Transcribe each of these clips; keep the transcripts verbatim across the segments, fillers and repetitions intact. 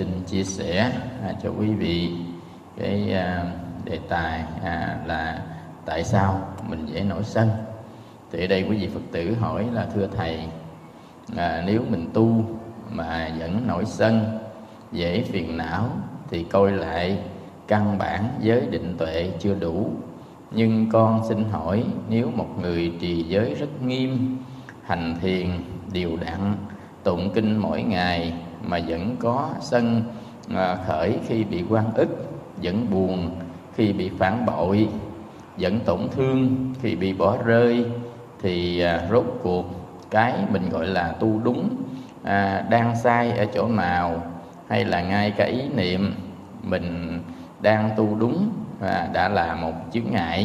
xin chia sẻ à, cho quý vị cái à, đề tài à, là tại sao mình dễ nổi sân. Thì ở đây quý vị Phật tử hỏi là thưa Thầy, à, nếu mình tu mà vẫn nổi sân, dễ phiền não thì coi lại căn bản giới định tuệ chưa đủ. Nhưng con xin hỏi, nếu một người trì giới rất nghiêm, hành thiền đều đặn, tụng kinh mỗi ngày mà vẫn có sân à, khởi khi bị oan ức, vẫn buồn khi bị phản bội, vẫn tổn thương khi bị bỏ rơi, thì à, rốt cuộc cái mình gọi là tu đúng à, đang sai ở chỗ nào, hay là ngay cái ý niệm mình đang tu đúng à, đã là một chướng ngại?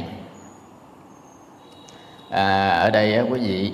À, ở đây á, quý vị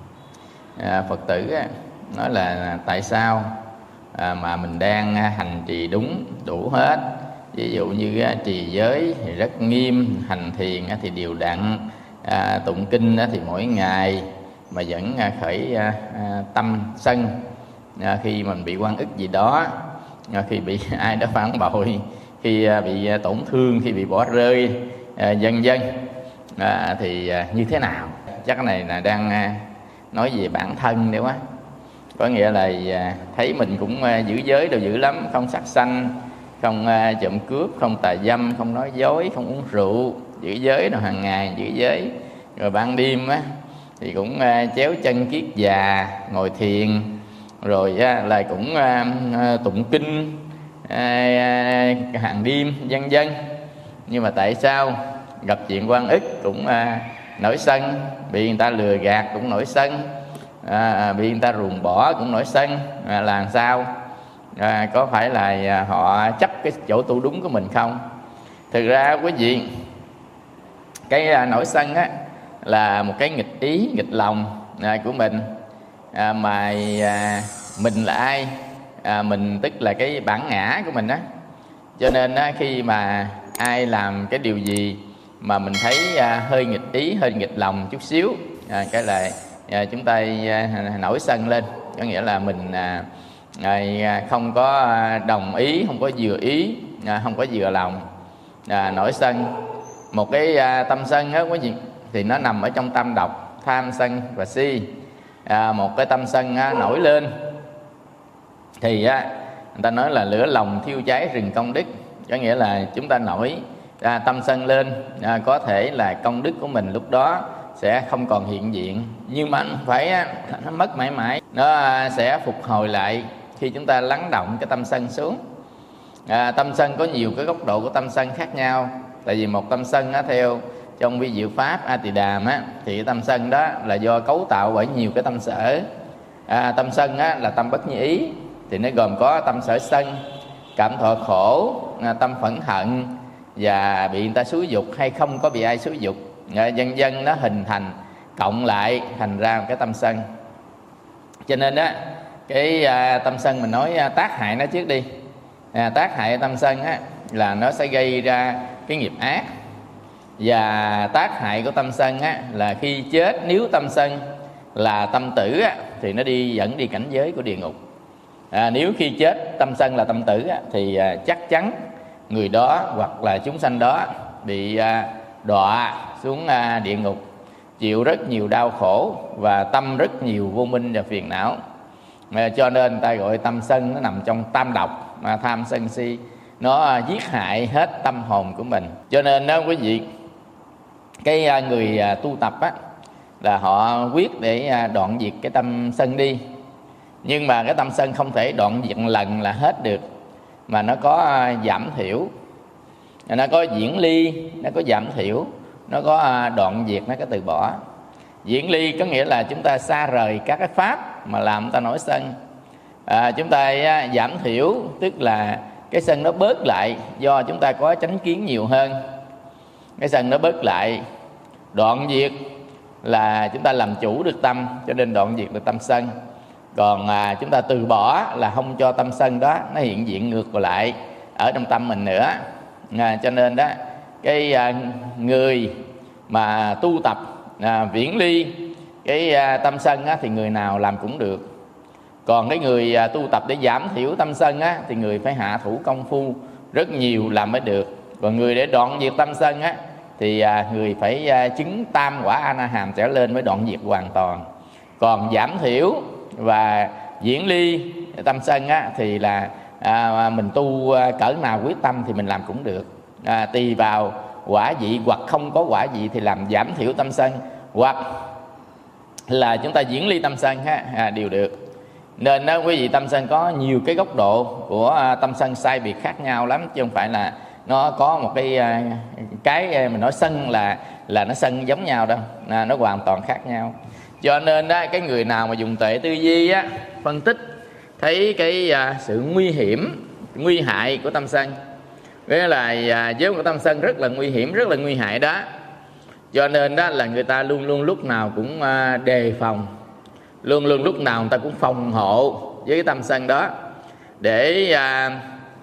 à, Phật tử á, nói là tại sao à, mà mình đang hành trì đúng đủ hết, ví dụ như á, trì giới thì rất nghiêm, hành thiền á, thì đều đặn, à, tụng kinh á, thì mỗi ngày mà vẫn à, khởi à, à, tâm sân à, khi mình bị oan ức gì đó, à, khi bị ai đó phản bội, khi à, bị à, tổn thương, khi bị bỏ rơi, à, vân vân à, thì à, như thế nào? Chắc cái này là đang à, nói về bản thân đấy quá. Có nghĩa là à, thấy mình cũng à, giữ giới đều dữ lắm, không sát sanh, không à, trộm cướp, không tà dâm, không nói dối, không uống rượu, giữ giới rồi hàng ngày giữ giới. Rồi ban đêm á thì cũng à, chéo chân kiết già, ngồi thiền, rồi á, là cũng à, à, tụng kinh à, à, hàng đêm vân vân. Nhưng mà tại sao gặp chuyện oan ức cũng à, nổi sân, bị người ta lừa gạt cũng nổi sân, à, bị người ta ruồng bỏ cũng nổi sân, à, là làm sao? À, có phải là họ chấp cái chỗ tu đúng của mình không? Thực ra quý vị, cái à, nổi sân á là một cái nghịch ý, nghịch lòng à, của mình. à, mà à, mình là ai? À, mình tức là cái bản ngã của mình á. Cho nên á, khi mà ai làm cái điều gì mà mình thấy à, hơi nghịch ý, hơi nghịch lòng chút xíu, à, cái là à, chúng ta à, nổi sân lên. Có nghĩa là mình à, à, không có đồng ý, không có vừa ý, à, không có vừa lòng, à, nổi sân. Một cái à, tâm sân á quý vị, thì nó nằm ở trong tâm độc, tham sân và si. à, Một cái tâm sân á, nổi lên thì á, người ta nói là lửa lòng thiêu cháy rừng công đức. Có nghĩa là chúng ta nổi à, tâm sân lên, à, có thể là công đức của mình lúc đó sẽ không còn hiện diện, nhưng mà phải nó mất mãi mãi, nó à, sẽ phục hồi lại khi chúng ta lắng động cái tâm sân xuống. à, Tâm sân có nhiều cái góc độ của tâm sân khác nhau. Tại vì một tâm sân á, theo trong vi diệu pháp A Tỳ Đàm á, thì tâm sân đó là do cấu tạo bởi nhiều cái tâm sở. à, Tâm sân á, là tâm bất như ý, thì nó gồm có tâm sở sân, cảm thọ khổ, à, tâm phẫn hận, và bị người ta xúi dục hay không có bị ai xúi dục, à, dân dân nó hình thành cộng lại thành ra một cái tâm sân. Cho nên á, cái à, tâm sân mình nói à, tác hại nó trước đi. à, Tác hại tâm sân á, là nó sẽ gây ra cái nghiệp ác. Và tác hại của tâm sân á, là khi chết, nếu tâm sân là tâm tử á, thì nó đi dẫn đi cảnh giới của địa ngục. à, Nếu khi chết tâm sân là tâm tử á, thì à, chắc chắn người đó hoặc là chúng sanh đó bị à, đọa xuống à, địa ngục, chịu rất nhiều đau khổ và tâm rất nhiều vô minh và phiền não. à, Cho nên người ta gọi tâm sân nó nằm trong tam độc, mà tham sân si nó à, giết hại hết tâm hồn của mình. Cho nên đó quý vị, cái à, người à, tu tập á, là họ quyết để à, đoạn diệt cái tâm sân đi. Nhưng mà cái tâm sân không thể đoạn diệt lần là hết được, mà nó có à, giảm thiểu, nó có diễn ly, nó có giảm thiểu, nó có à, đoạn diệt, nó có từ bỏ. Diễn ly có nghĩa là chúng ta xa rời các cái pháp mà làm chúng ta nổi sân. à, Chúng ta à, giảm thiểu, tức là cái sân nó bớt lại do chúng ta có chánh kiến nhiều hơn. Cái sân nó bớt lại. Đoạn diệt là chúng ta làm chủ được tâm, cho nên đoạn diệt được tâm sân. Còn à, chúng ta từ bỏ là không cho tâm sân đó nó hiện diện ngược lại ở trong tâm mình nữa. à, Cho nên đó, cái à, người mà tu tập à, viễn ly cái à, tâm sân á, thì người nào làm cũng được. Còn cái người à, tu tập để giảm thiểu tâm sân á, thì người phải hạ thủ công phu rất nhiều làm mới được. Còn người để đoạn diệt tâm sân á, thì à, người phải à, chứng tam quả A Na Hàm trở lên mới đoạn diệt hoàn toàn. Còn giảm thiểu và diễn ly tâm sân á, thì là à, mình tu à, cỡ nào quyết tâm thì mình làm cũng được, à, tùy vào quả vị, hoặc không có quả vị thì làm giảm thiểu tâm sân, hoặc là chúng ta diễn ly tâm sân ha, à, đều được. Nên đó quý vị, tâm sân có nhiều cái góc độ của à, tâm sân sai biệt khác nhau lắm, chứ không phải là nó có một cái à, cái mình nói sân là là nó sân giống nhau đâu, à, nó hoàn toàn khác nhau. Cho nên đó, cái người nào mà dùng tuệ tư duy á, phân tích thấy cái à, sự nguy hiểm, nguy hại của tâm sân, nghĩa là à, giới của tâm sân rất là nguy hiểm, rất là nguy hại đó. Cho nên đó là người ta luôn luôn lúc nào cũng à, đề phòng, luôn luôn lúc nào người ta cũng phòng hộ với cái tâm sân đó, để à,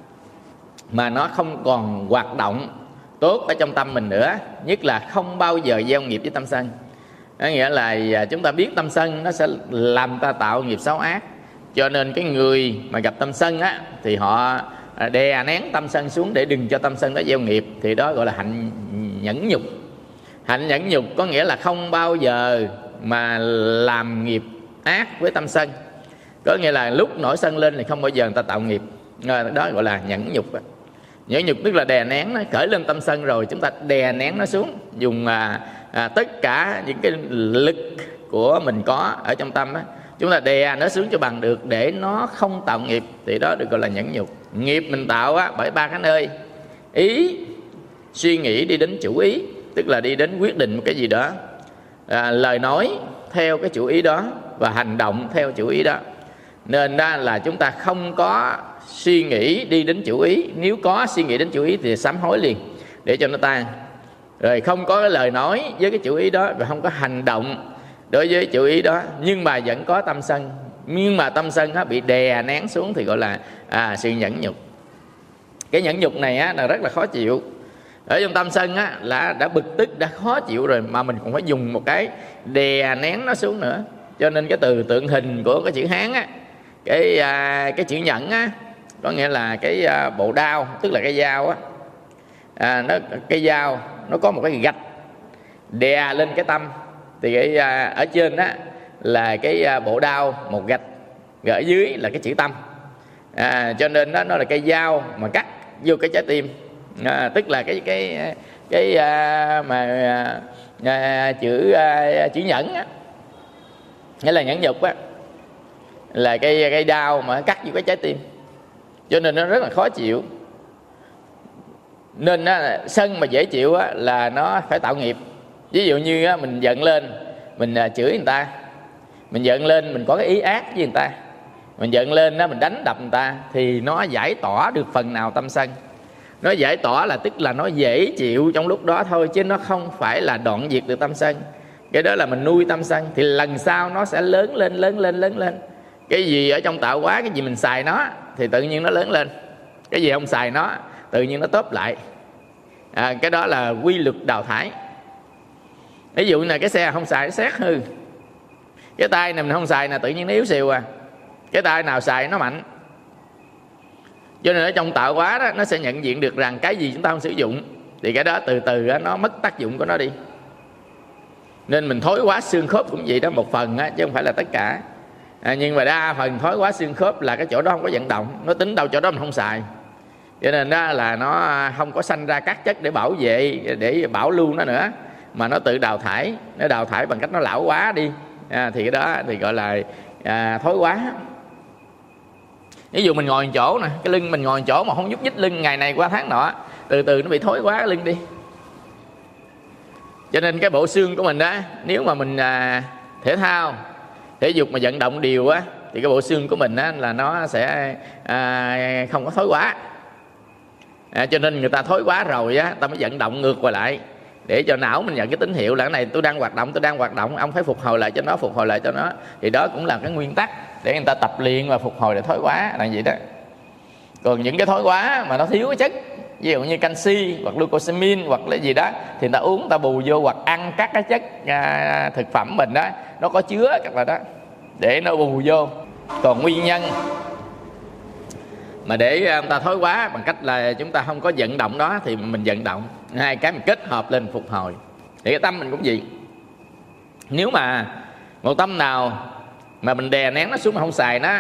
mà nó không còn hoạt động tốt ở trong tâm mình nữa. Nhất là không bao giờ gieo nghiệp với tâm sân. Có nghĩa là chúng ta biết tâm sân nó sẽ làm ta tạo nghiệp xấu ác. Cho nên cái người mà gặp tâm sân á, thì họ đè nén tâm sân xuống để đừng cho tâm sân đó gieo nghiệp. Thì đó gọi là hạnh nhẫn nhục. Hạnh nhẫn nhục có nghĩa là không bao giờ mà làm nghiệp ác với tâm sân. Có nghĩa là lúc nổi sân lên thì không bao giờ người ta tạo nghiệp. Đó gọi là nhẫn nhục. Nhẫn nhục tức là đè nén nó, khởi lên tâm sân rồi chúng ta đè nén nó xuống, dùng à, à, tất cả những cái lực của mình có ở trong tâm á, chúng ta đè nó xuống cho bằng được để nó không tạo nghiệp. Thì đó được gọi là nhẫn nhục. Nghiệp mình tạo á, bởi ba cái nơi: ý, suy nghĩ đi đến chủ ý, tức là đi đến quyết định một cái gì đó, à, lời nói theo cái chủ ý đó, và hành động theo chủ ý đó. Nên đó là chúng ta không có suy nghĩ đi đến chủ ý. Nếu có suy nghĩ đến chủ ý thì sám hối liền để cho nó tan. Rồi không có cái lời nói với cái chủ ý đó, và không có hành động đối với chủ ý đó, nhưng mà vẫn có tâm sân, nhưng mà tâm sân á, bị đè nén xuống thì gọi là à, sự nhẫn nhục. Cái nhẫn nhục này á, là rất là khó chịu. Ở trong tâm sân á, là đã bực tức, đã khó chịu rồi, mà mình còn phải dùng một cái đè nén nó xuống nữa. Cho nên cái từ tượng hình của cái chữ Hán á, cái à, cái chữ nhẫn á, có nghĩa là cái à, bộ đao, tức là cái dao á, à, nó cái dao nó có một cái gạch đè lên cái tâm. Thì cái à, ở trên á là cái à, bộ đao một gạch, và ở dưới là cái chữ tâm, à, cho nên đó nó là cây dao mà cắt vô cái trái tim, à, tức là cái cái cái à, mà à, chữ à, chữ nhẫn á, nghĩa là nhẫn nhục á, là cái cây đao mà cắt vô cái trái tim, cho nên nó rất là khó chịu. Nên á, sân mà dễ chịu á, là nó phải tạo nghiệp. Ví dụ như á, mình giận lên, mình à, chửi người ta, mình giận lên mình có cái ý ác với người ta, mình giận lên đó mình đánh đập người ta, thì nó giải tỏa được phần nào tâm sân. Nó giải tỏa là tức là nó dễ chịu trong lúc đó thôi, chứ nó không phải là đoạn diệt được tâm sân. Cái đó là mình nuôi tâm sân, thì lần sau nó sẽ lớn lên, lớn lên, lớn lên. Cái gì ở trong tạo hóa, cái gì mình xài nó thì tự nhiên nó lớn lên. Cái gì không xài nó tự nhiên nó tốp lại, à, cái đó là quy luật đào thải. Ví dụ như là cái xe không xài nó xét hư, cái tay này mình không xài là tự nhiên nó yếu xìu à, cái tay nào xài nó mạnh. Cho nên ở trong tạo hóa đó, nó sẽ nhận diện được rằng cái gì chúng ta không sử dụng thì cái đó từ từ đó, nó mất tác dụng của nó đi. Nên mình thối quá xương khớp cũng vậy đó, một phần á, chứ không phải là tất cả, à, nhưng mà đa phần thối quá xương khớp là cái chỗ đó không có vận động, nó tính đâu chỗ đó mình không xài. Cho nên đó là nó không có sanh ra các chất để bảo vệ, để bảo lưu nó nữa, mà nó tự đào thải. Nó đào thải bằng cách nó lão hóa đi, à, thì cái đó thì gọi là à, thối quá. Ví dụ mình ngồi chỗ nè, cái lưng mình ngồi chỗ mà không nhúc nhích lưng ngày này qua tháng nọ, từ từ nó bị thối quá cái lưng đi. Cho nên cái bộ xương của mình đó, nếu mà mình à, thể thao, thể dục mà vận động đều á, thì cái bộ xương của mình á, là nó sẽ à, không có thối quá. À, cho nên người ta thối quá rồi á, ta mới vận động ngược qua lại để cho não mình nhận cái tín hiệu là cái này tôi đang hoạt động, tôi đang hoạt động, ông phải phục hồi lại cho nó, phục hồi lại cho nó. Thì đó cũng là cái nguyên tắc để người ta tập luyện và phục hồi để thói quá là vậy đó. Còn những cái thói quá mà nó thiếu cái chất, ví dụ như canxi hoặc glucosamine hoặc là gì đó, thì người ta uống, người ta bù vô, hoặc ăn các cái chất à, thực phẩm mình đó, nó có chứa các loại đó để nó bù vô. Còn nguyên nhân mà để người ta thói quá bằng cách là chúng ta không có vận động đó thì mình vận động, hai cái mình kết hợp lên phục hồi. Thì cái tâm mình cũng vậy. Nếu mà một tâm nào mà mình đè nén nó xuống mà không xài nó,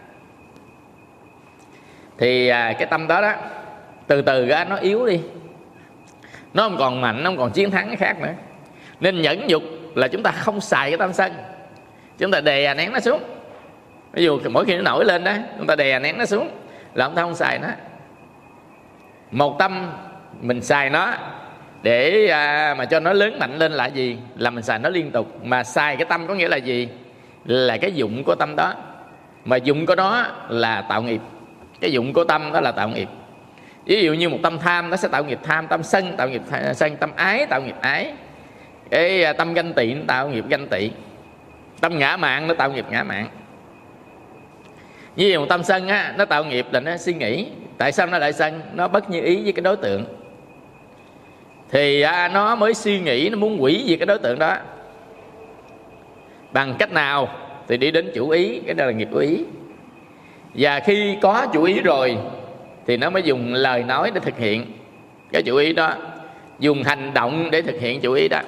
thì cái tâm đó đó từ từ ra nó yếu đi, nó không còn mạnh, nó không còn chiến thắng cái khác nữa. Nên nhẫn nhục là chúng ta không xài cái tâm sân, chúng ta đè nén nó xuống. Ví dụ mỗi khi nó nổi lên đó, chúng ta đè nén nó xuống là chúng ta không xài nó. Một tâm mình xài nó để à, mà cho nó lớn mạnh lên là gì? Là mình xài nó liên tục. Mà xài cái tâm có nghĩa là gì? Là cái dụng của tâm đó. Mà dụng của nó là tạo nghiệp. Cái dụng của tâm đó là tạo nghiệp. Ví dụ như một tâm tham nó sẽ tạo nghiệp tham, tâm sân tạo nghiệp sân, tâm ái tạo nghiệp ái, cái tâm ganh tị nó tạo nghiệp ganh tị, tâm ngã mạn nó tạo nghiệp ngã mạn. Như một tâm sân á, nó tạo nghiệp là nó suy nghĩ. Tại sao nó lại sân? Nó bất như ý với cái đối tượng, thì à, nó mới suy nghĩ, nó muốn hủy diệt cái đối tượng đó. Bằng cách nào? Thì đi đến chủ ý, cái đó là nghiệp của ý. Và khi có chủ ý rồi thì nó mới dùng lời nói để thực hiện cái chủ ý đó, dùng hành động để thực hiện chủ ý đó.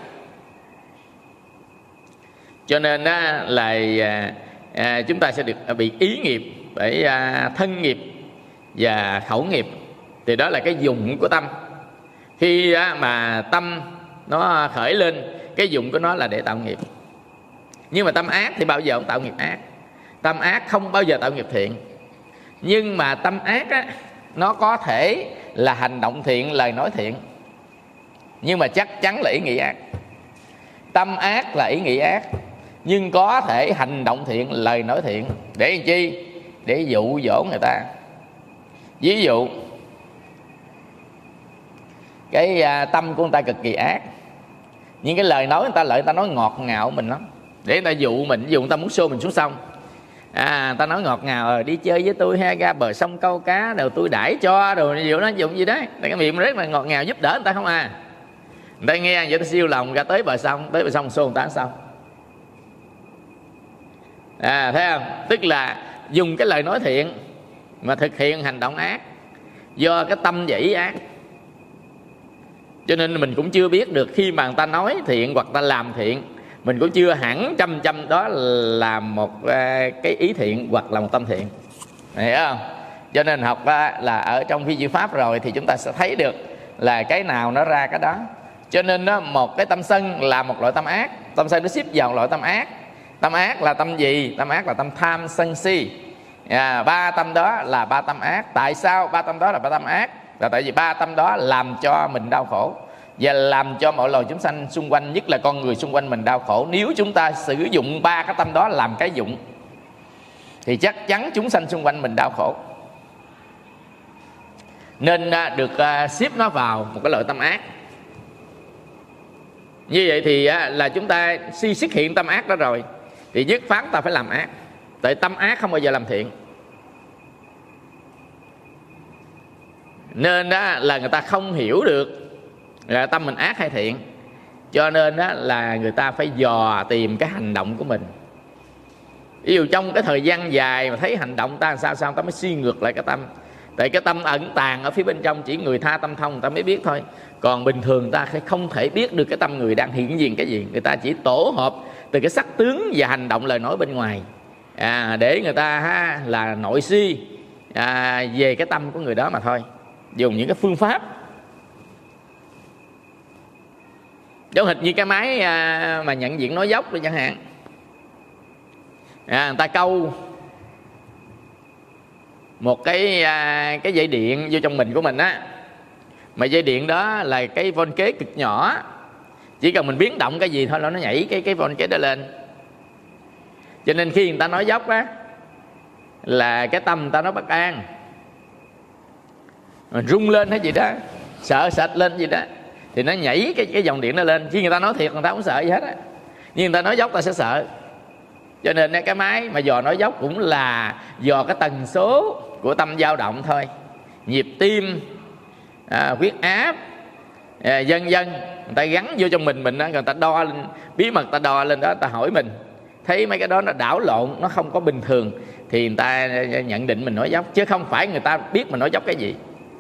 Cho nên đó là à, à, chúng ta sẽ được bị ý nghiệp bởi à, thân nghiệp và khẩu nghiệp. Thì đó là cái dụng của tâm. Khi á, mà tâm nó khởi lên, cái dụng của nó là để tạo nghiệp. Nhưng mà tâm ác thì bao giờ không tạo nghiệp ác. Tâm ác không bao giờ tạo nghiệp thiện. Nhưng mà tâm ác á, nó có thể là hành động thiện, lời nói thiện, nhưng mà chắc chắn là ý nghĩ ác. Tâm ác là ý nghĩ ác, nhưng có thể hành động thiện, lời nói thiện. Để làm chi? Để dụ dỗ người ta. Ví dụ cái à, tâm của người ta cực kỳ ác, nhưng cái lời nói người ta lợi, người ta nói ngọt ngào mình lắm, để người ta dụ mình. Ví dụ người ta muốn xô mình xuống sông, à, người ta nói ngọt ngào rồi, đi chơi với tôi ha, ra bờ sông câu cá đều tôi đãi cho, rồi ví dụ nó dùng gì đấy, cái miệng rất là ngọt ngào giúp đỡ người ta không à. Người ta nghe vậy ta siêu lòng, ra tới bờ sông, tới bờ sông xô người ta xong. À, thấy không? Tức là dùng cái lời nói thiện mà thực hiện hành động ác, do cái tâm dĩ ác. Cho nên mình cũng chưa biết được khi mà người ta nói thiện hoặc ta làm thiện, mình cũng chưa hẳn trăm trăm đó là một cái ý thiện hoặc là một tâm thiện, hiểu không? Cho nên học là ở trong phi diệu pháp rồi thì chúng ta sẽ thấy được là cái nào nó ra cái đó. Cho nên đó, một cái tâm sân là một loại tâm ác. Tâm sân nó xếp vào loại tâm ác. Tâm ác là tâm gì? Tâm ác là tâm tham sân si. À, ba tâm đó là ba tâm ác. Tại sao ba tâm đó là ba tâm ác? Là tại vì ba tâm đó làm cho mình đau khổ và làm cho mọi loài chúng sanh xung quanh, nhất là con người xung quanh mình đau khổ. Nếu chúng ta sử dụng ba cái tâm đó làm cái dụng thì chắc chắn chúng sanh xung quanh mình đau khổ. Nên được xếp nó vào một cái loại tâm ác. Như vậy thì là chúng ta si xuất hiện tâm ác đó rồi thì dứt khoát ta phải làm ác. Tại tâm ác không bao giờ làm thiện. Nên đó là người ta không hiểu được là tâm mình ác hay thiện. Cho nên đó là người ta phải dò tìm cái hành động của mình. Ví dụ trong cái thời gian dài mà thấy hành động ta làm sao sao, ta mới suy ngược lại cái tâm. Tại cái tâm ẩn tàng ở phía bên trong, chỉ người tha tâm thông người ta mới biết thôi. Còn bình thường người ta không thể biết được cái tâm người đang hiện diện cái gì. Người ta chỉ tổ hợp từ cái sắc tướng và hành động lời nói bên ngoài, à, để người ta ha, là nội suy à, về cái tâm của người đó mà thôi. Dùng những cái phương pháp giống hệt như cái máy à, mà nhận diện nói dốc đi chẳng hạn. À, người ta câu một cái à, cái dây điện vô trong mình của mình á, mà dây điện đó là cái von kế cực nhỏ, chỉ cần mình biến động cái gì thôi là nó nhảy cái cái von kế đó lên. Cho nên khi người ta nói dốc á là cái tâm người ta nó bất an, mình rung lên hay gì đó, sợ sệt lên gì đó, thì nó nhảy cái cái dòng điện nó lên. Khi người ta nói thiệt người ta không sợ gì hết á, nhưng người ta nói dốc ta sẽ sợ. Cho nên cái máy mà dò nói dốc cũng là dò cái tần số của tâm dao động thôi, nhịp tim, à, huyết áp, à, vân vân. Người ta gắn vô trong mình mình đó, người ta đo lên, bí mật ta đo lên đó, người ta hỏi mình thấy mấy cái đó nó đảo lộn, nó không có bình thường, thì người ta nhận định mình nói dốc, chứ không phải người ta biết mình nói dốc cái gì,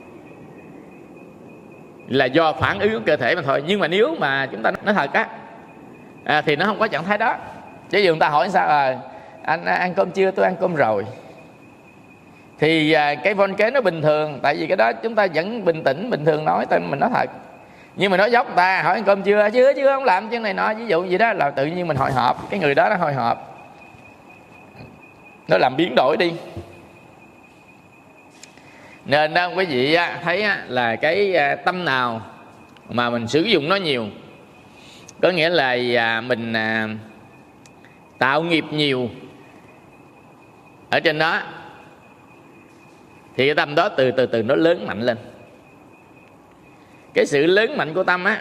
là do phản ứng của cơ thể mà thôi. Nhưng mà nếu mà chúng ta nói thật á, à, thì nó không có trạng thái đó. Ví dụ người ta hỏi sao, à, anh ăn cơm chưa? Tôi ăn cơm rồi. Thì à, cái von kế nó bình thường, tại vì cái đó chúng ta vẫn bình tĩnh, bình thường nói, tên mình nói thật. Nhưng mà nói dốc người ta hỏi ăn cơm chưa? Chưa, chưa, không làm chứ này nọ, ví dụ gì đó, là tự nhiên mình hồi hộp, cái người đó nó hồi hộp, nó làm biến đổi đi. Nên đó quý vị thấy là cái tâm nào mà mình sử dụng nó nhiều, có nghĩa là mình tạo nghiệp nhiều ở trên đó, thì cái tâm đó từ từ từ nó lớn mạnh lên. Cái sự lớn mạnh của tâm á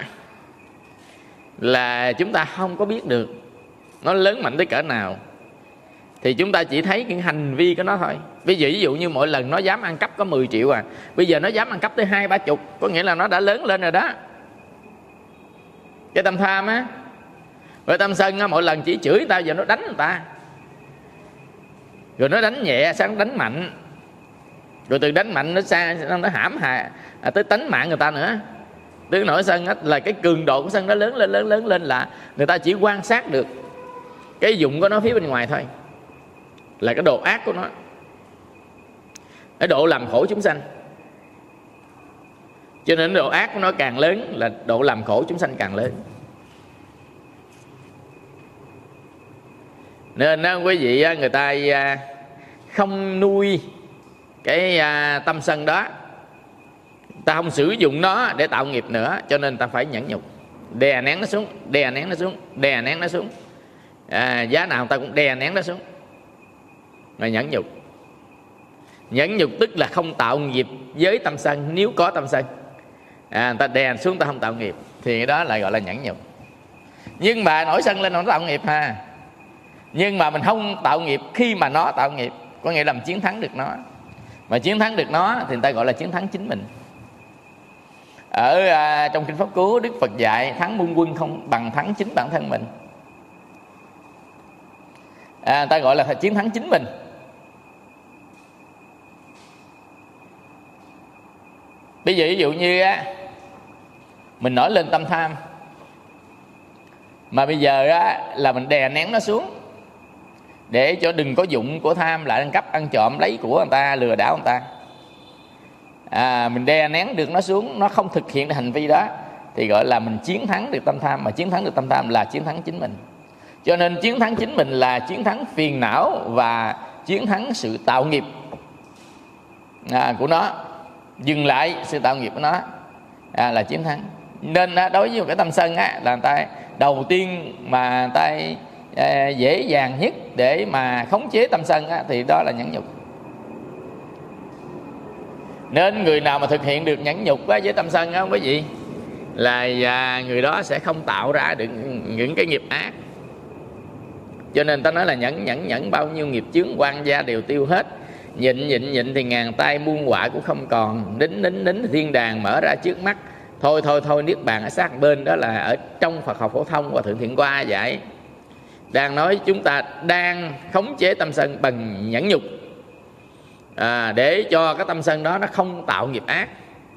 là chúng ta không có biết được nó lớn mạnh tới cỡ nào, thì chúng ta chỉ thấy những hành vi của nó thôi. Ví dụ, ví dụ như mỗi lần nó dám ăn cắp có mười triệu à, bây giờ nó dám ăn cắp tới hai ba chục, có nghĩa là nó đã lớn lên rồi đó. Cái tâm tham á, rồi tâm sân á, mỗi lần chỉ chửi người ta, giờ nó đánh người ta, rồi nó đánh nhẹ sang đánh mạnh, rồi từ đánh mạnh nó sang nó hãm hại à, tới tánh mạng người ta nữa. Tức nỗi sân á, là cái cường độ của sân nó lớn lên lớn lớn lên, là người ta chỉ quan sát được cái dụng của nó phía bên ngoài thôi, là cái độ ác của nó, cái độ làm khổ chúng sanh. Cho nên độ ác của nó càng lớn là độ làm khổ chúng sanh càng lớn. Nên đó, quý vị, người ta không nuôi cái tâm sân đó, ta không sử dụng nó để tạo nghiệp nữa, cho nên ta phải nhẫn nhục, đè nén nó xuống, đè nén nó xuống, đè nén nó xuống, à, giá nào ta cũng đè nén nó xuống, mà nhẫn nhục. Nhẫn nhục tức là không tạo nghiệp với tâm sân. Nếu có tâm sân, à, người ta đè xuống, ta không tạo nghiệp, thì đó lại gọi là nhẫn nhục. Nhưng mà nổi sân lên nó tạo nghiệp ha, nhưng mà mình không tạo nghiệp khi mà nó tạo nghiệp, có nghĩa là mình chiến thắng được nó. Mà chiến thắng được nó thì người ta gọi là chiến thắng chính mình. Ở à, trong kinh Pháp Cú, Đức Phật dạy thắng muôn quân không bằng thắng chính bản thân mình, à, người ta gọi là chiến thắng chính mình. Ví dụ, ví dụ như á, mình nổi lên tâm tham, mà bây giờ á, là mình đè nén nó xuống, để cho đừng có dụng của tham lại ăn cắp, ăn trộm, lấy của người ta, lừa đảo người ta. À, mình đè nén được nó xuống, nó không thực hiện được hành vi đó, thì gọi là mình chiến thắng được tâm tham. Mà chiến thắng được tâm tham là chiến thắng chính mình. Cho nên chiến thắng chính mình là chiến thắng phiền não và chiến thắng sự tạo nghiệp à, của nó, dừng lại sự tạo nghiệp của nó, à, là chiến thắng. Nên á, đối với một cái tâm sân á, là người ta đầu tiên mà người ta à, dễ dàng nhất để mà khống chế tâm sân á, thì đó là nhẫn nhục. Nên người nào mà thực hiện được nhẫn nhục á, với tâm sân á, quý vị, là à, người đó sẽ không tạo ra được những cái nghiệp ác. Cho nên ta nói là nhẫn nhẫn nhẫn bao nhiêu nghiệp chướng quan gia đều tiêu hết, nhịn nhịn nhịn thì ngàn tay muôn họa cũng không còn, nín nín nín thiên đàng mở ra trước mắt, thôi thôi thôi niết bàn ở sát bên. Đó là ở trong Phật học phổ thông và Thượng Thiện Qua dạy, đang nói chúng ta đang khống chế tâm sân bằng nhẫn nhục, à, để cho cái tâm sân đó nó không tạo nghiệp ác.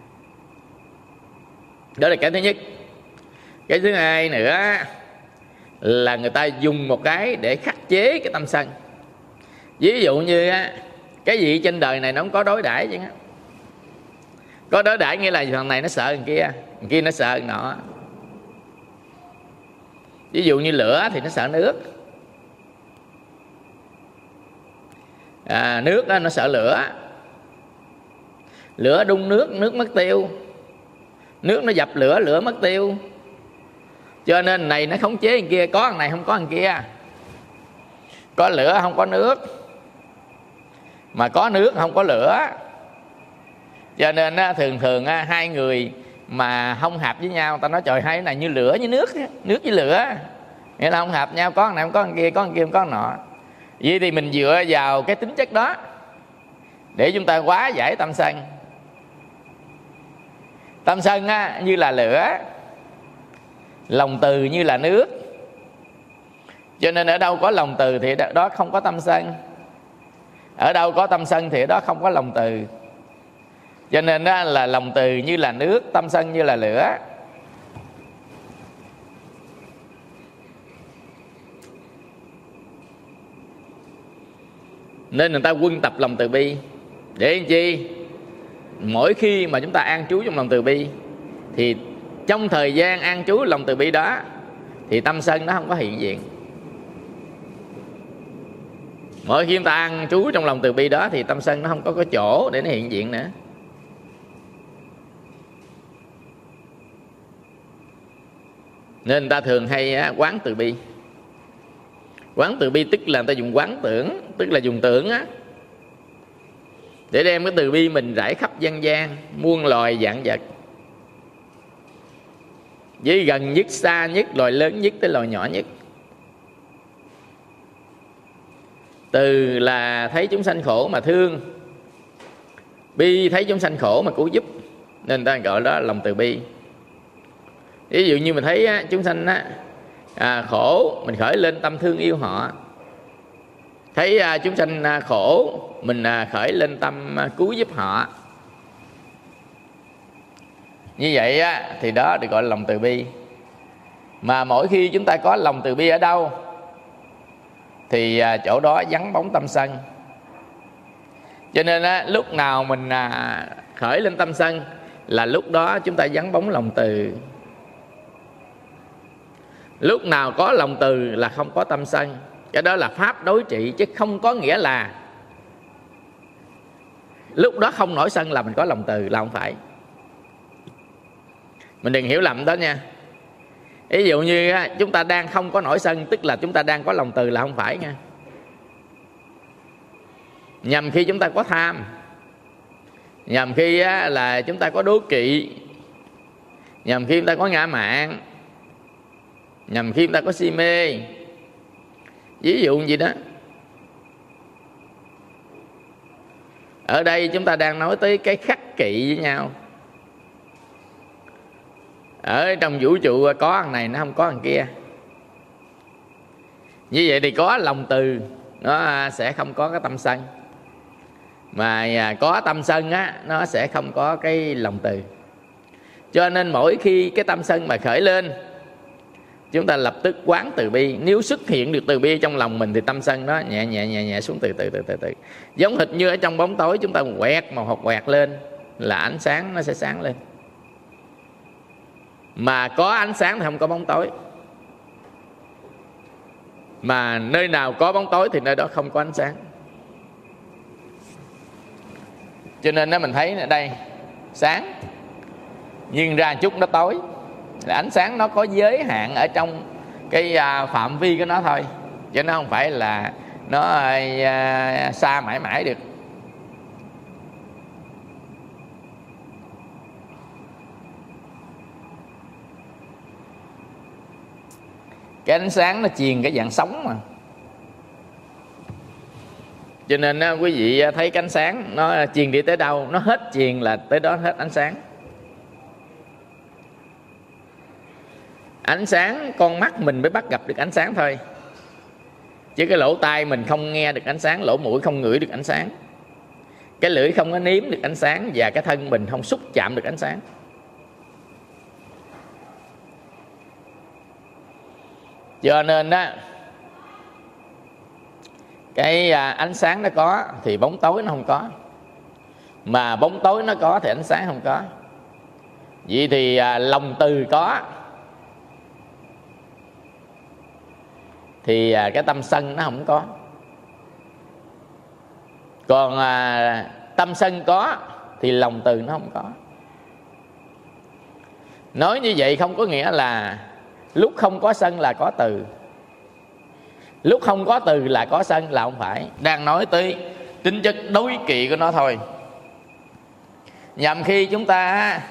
Đó là cái thứ nhất. Cái thứ hai nữa là người ta dùng một cái để khắc chế cái tâm sân. Ví dụ như á, cái gì trên đời này nó không có đối đãi chứ. Có đối đãi nghĩa là thằng này nó sợ thằng kia, thằng kia nó sợ thằng nọ. Ví dụ như lửa thì nó sợ nước, à, nước đó, nó sợ lửa. Lửa đun nước, nước mất tiêu. Nước nó dập lửa, lửa mất tiêu. Cho nên này nó khống chế thằng kia, có thằng này không có thằng kia. Có lửa không có nước, mà có nước không có lửa. Cho nên á, thường thường á, hai người mà không hợp với nhau, ta nói trời, hai cái này như lửa với nước, nước với lửa, nghĩa là không hợp nhau, có thằng này không có thằng kia, có thằng kia không có thằng nọ. Vậy thì mình dựa vào cái tính chất đó để chúng ta hóa giải tâm sân. Tâm sân á, như là lửa, lòng từ như là nước. Cho nên ở đâu có lòng từ thì đó không có tâm sân, ở đâu có tâm sân thì ở đó không có lòng từ. Cho nên đó là lòng từ như là nước, tâm sân như là lửa. Nên người ta quân tập lòng từ bi để làm chi? Mỗi khi mà chúng ta an trú trong lòng từ bi thì trong thời gian an trú lòng từ bi đó thì tâm sân nó không có hiện diện. Mỗi khi chúng ta an trú trong lòng từ bi đó thì tâm sân nó không có cái chỗ để nó hiện diện nữa. Nên người ta thường hay quán từ bi. Quán từ bi tức là người ta dùng quán tưởng, tức là dùng tưởng á, để đem cái từ bi mình rải khắp dân gian, muôn loài vạn vật, với gần nhất, xa nhất, loài lớn nhất tới loài nhỏ nhất. Từ là thấy chúng sanh khổ mà thương, bi thấy chúng sanh khổ mà cứu giúp, nên ta gọi đó là lòng từ bi. Ví dụ như mình thấy á, chúng sanh á, à, khổ, mình khởi lên tâm thương yêu họ. Thấy à, chúng sanh à, khổ, mình à, khởi lên tâm à, cứu giúp họ. Như vậy á, thì đó được gọi là lòng từ bi. Mà mỗi khi chúng ta có lòng từ bi ở đâu thì à, chỗ đó vắng bóng tâm sân. Cho nên á, lúc nào mình à, khởi lên tâm sân là lúc đó chúng ta vắng bóng lòng từ. Lúc nào có lòng từ là không có tâm sân. Cái đó là pháp đối trị, chứ không có nghĩa là lúc đó không nổi sân là mình có lòng từ, là không phải. Mình đừng hiểu lầm đó nha. Ví dụ như chúng ta đang không có nổi sân, tức là chúng ta đang có lòng từ, là không phải nha. Nhằm khi chúng ta có tham, nhằm khi là chúng ta có đố kỵ, nhằm khi chúng ta có ngã mạn, nhằm khi chúng ta có si mê, ví dụ gì đó. Ở đây chúng ta đang nói tới cái khắc kỵ với nhau. Ở trong vũ trụ có thằng này nó không có thằng kia. Như vậy thì có lòng từ nó sẽ không có cái tâm sân, mà có tâm sân á, nó sẽ không có cái lòng từ. Cho nên mỗi khi cái tâm sân mà khởi lên, chúng ta lập tức quán từ bi. Nếu xuất hiện được từ bi trong lòng mình thì tâm sân nó nhẹ nhẹ nhẹ nhẹ xuống từ từ từ từ từ. Giống hệt như ở trong bóng tối chúng ta quẹt màu hột quẹt lên là ánh sáng nó sẽ sáng lên. Mà có ánh sáng thì không có bóng tối. Mà nơi nào có bóng tối thì nơi đó không có ánh sáng. Cho nên đó mình thấy ở đây sáng, nhưng ra chút nó tối. Là ánh sáng nó có giới hạn ở trong cái phạm vi của nó thôi, chứ nó không phải là nó xa mãi mãi được. Cái ánh sáng nó truyền cái dạng sống mà. Cho nên quý vị thấy cái ánh sáng nó truyền đi tới đâu, nó hết truyền là tới đó hết ánh sáng. Ánh sáng con mắt mình mới bắt gặp được ánh sáng thôi, chứ cái lỗ tai mình không nghe được ánh sáng, lỗ mũi không ngửi được ánh sáng, cái lưỡi không có nếm được ánh sáng, và cái thân mình không xúc chạm được ánh sáng. Cho nên đó, cái ánh sáng nó có thì bóng tối nó không có, mà bóng tối nó có thì ánh sáng không có. Vậy thì lòng từ có thì cái tâm sân nó không có. Còn à, tâm sân có thì lòng từ nó không có. Nói như vậy không có nghĩa là lúc không có sân là có từ, lúc không có từ là có sân, là không phải. Đang nói tới tính chất đối kỵ của nó thôi. Nhằm khi chúng ta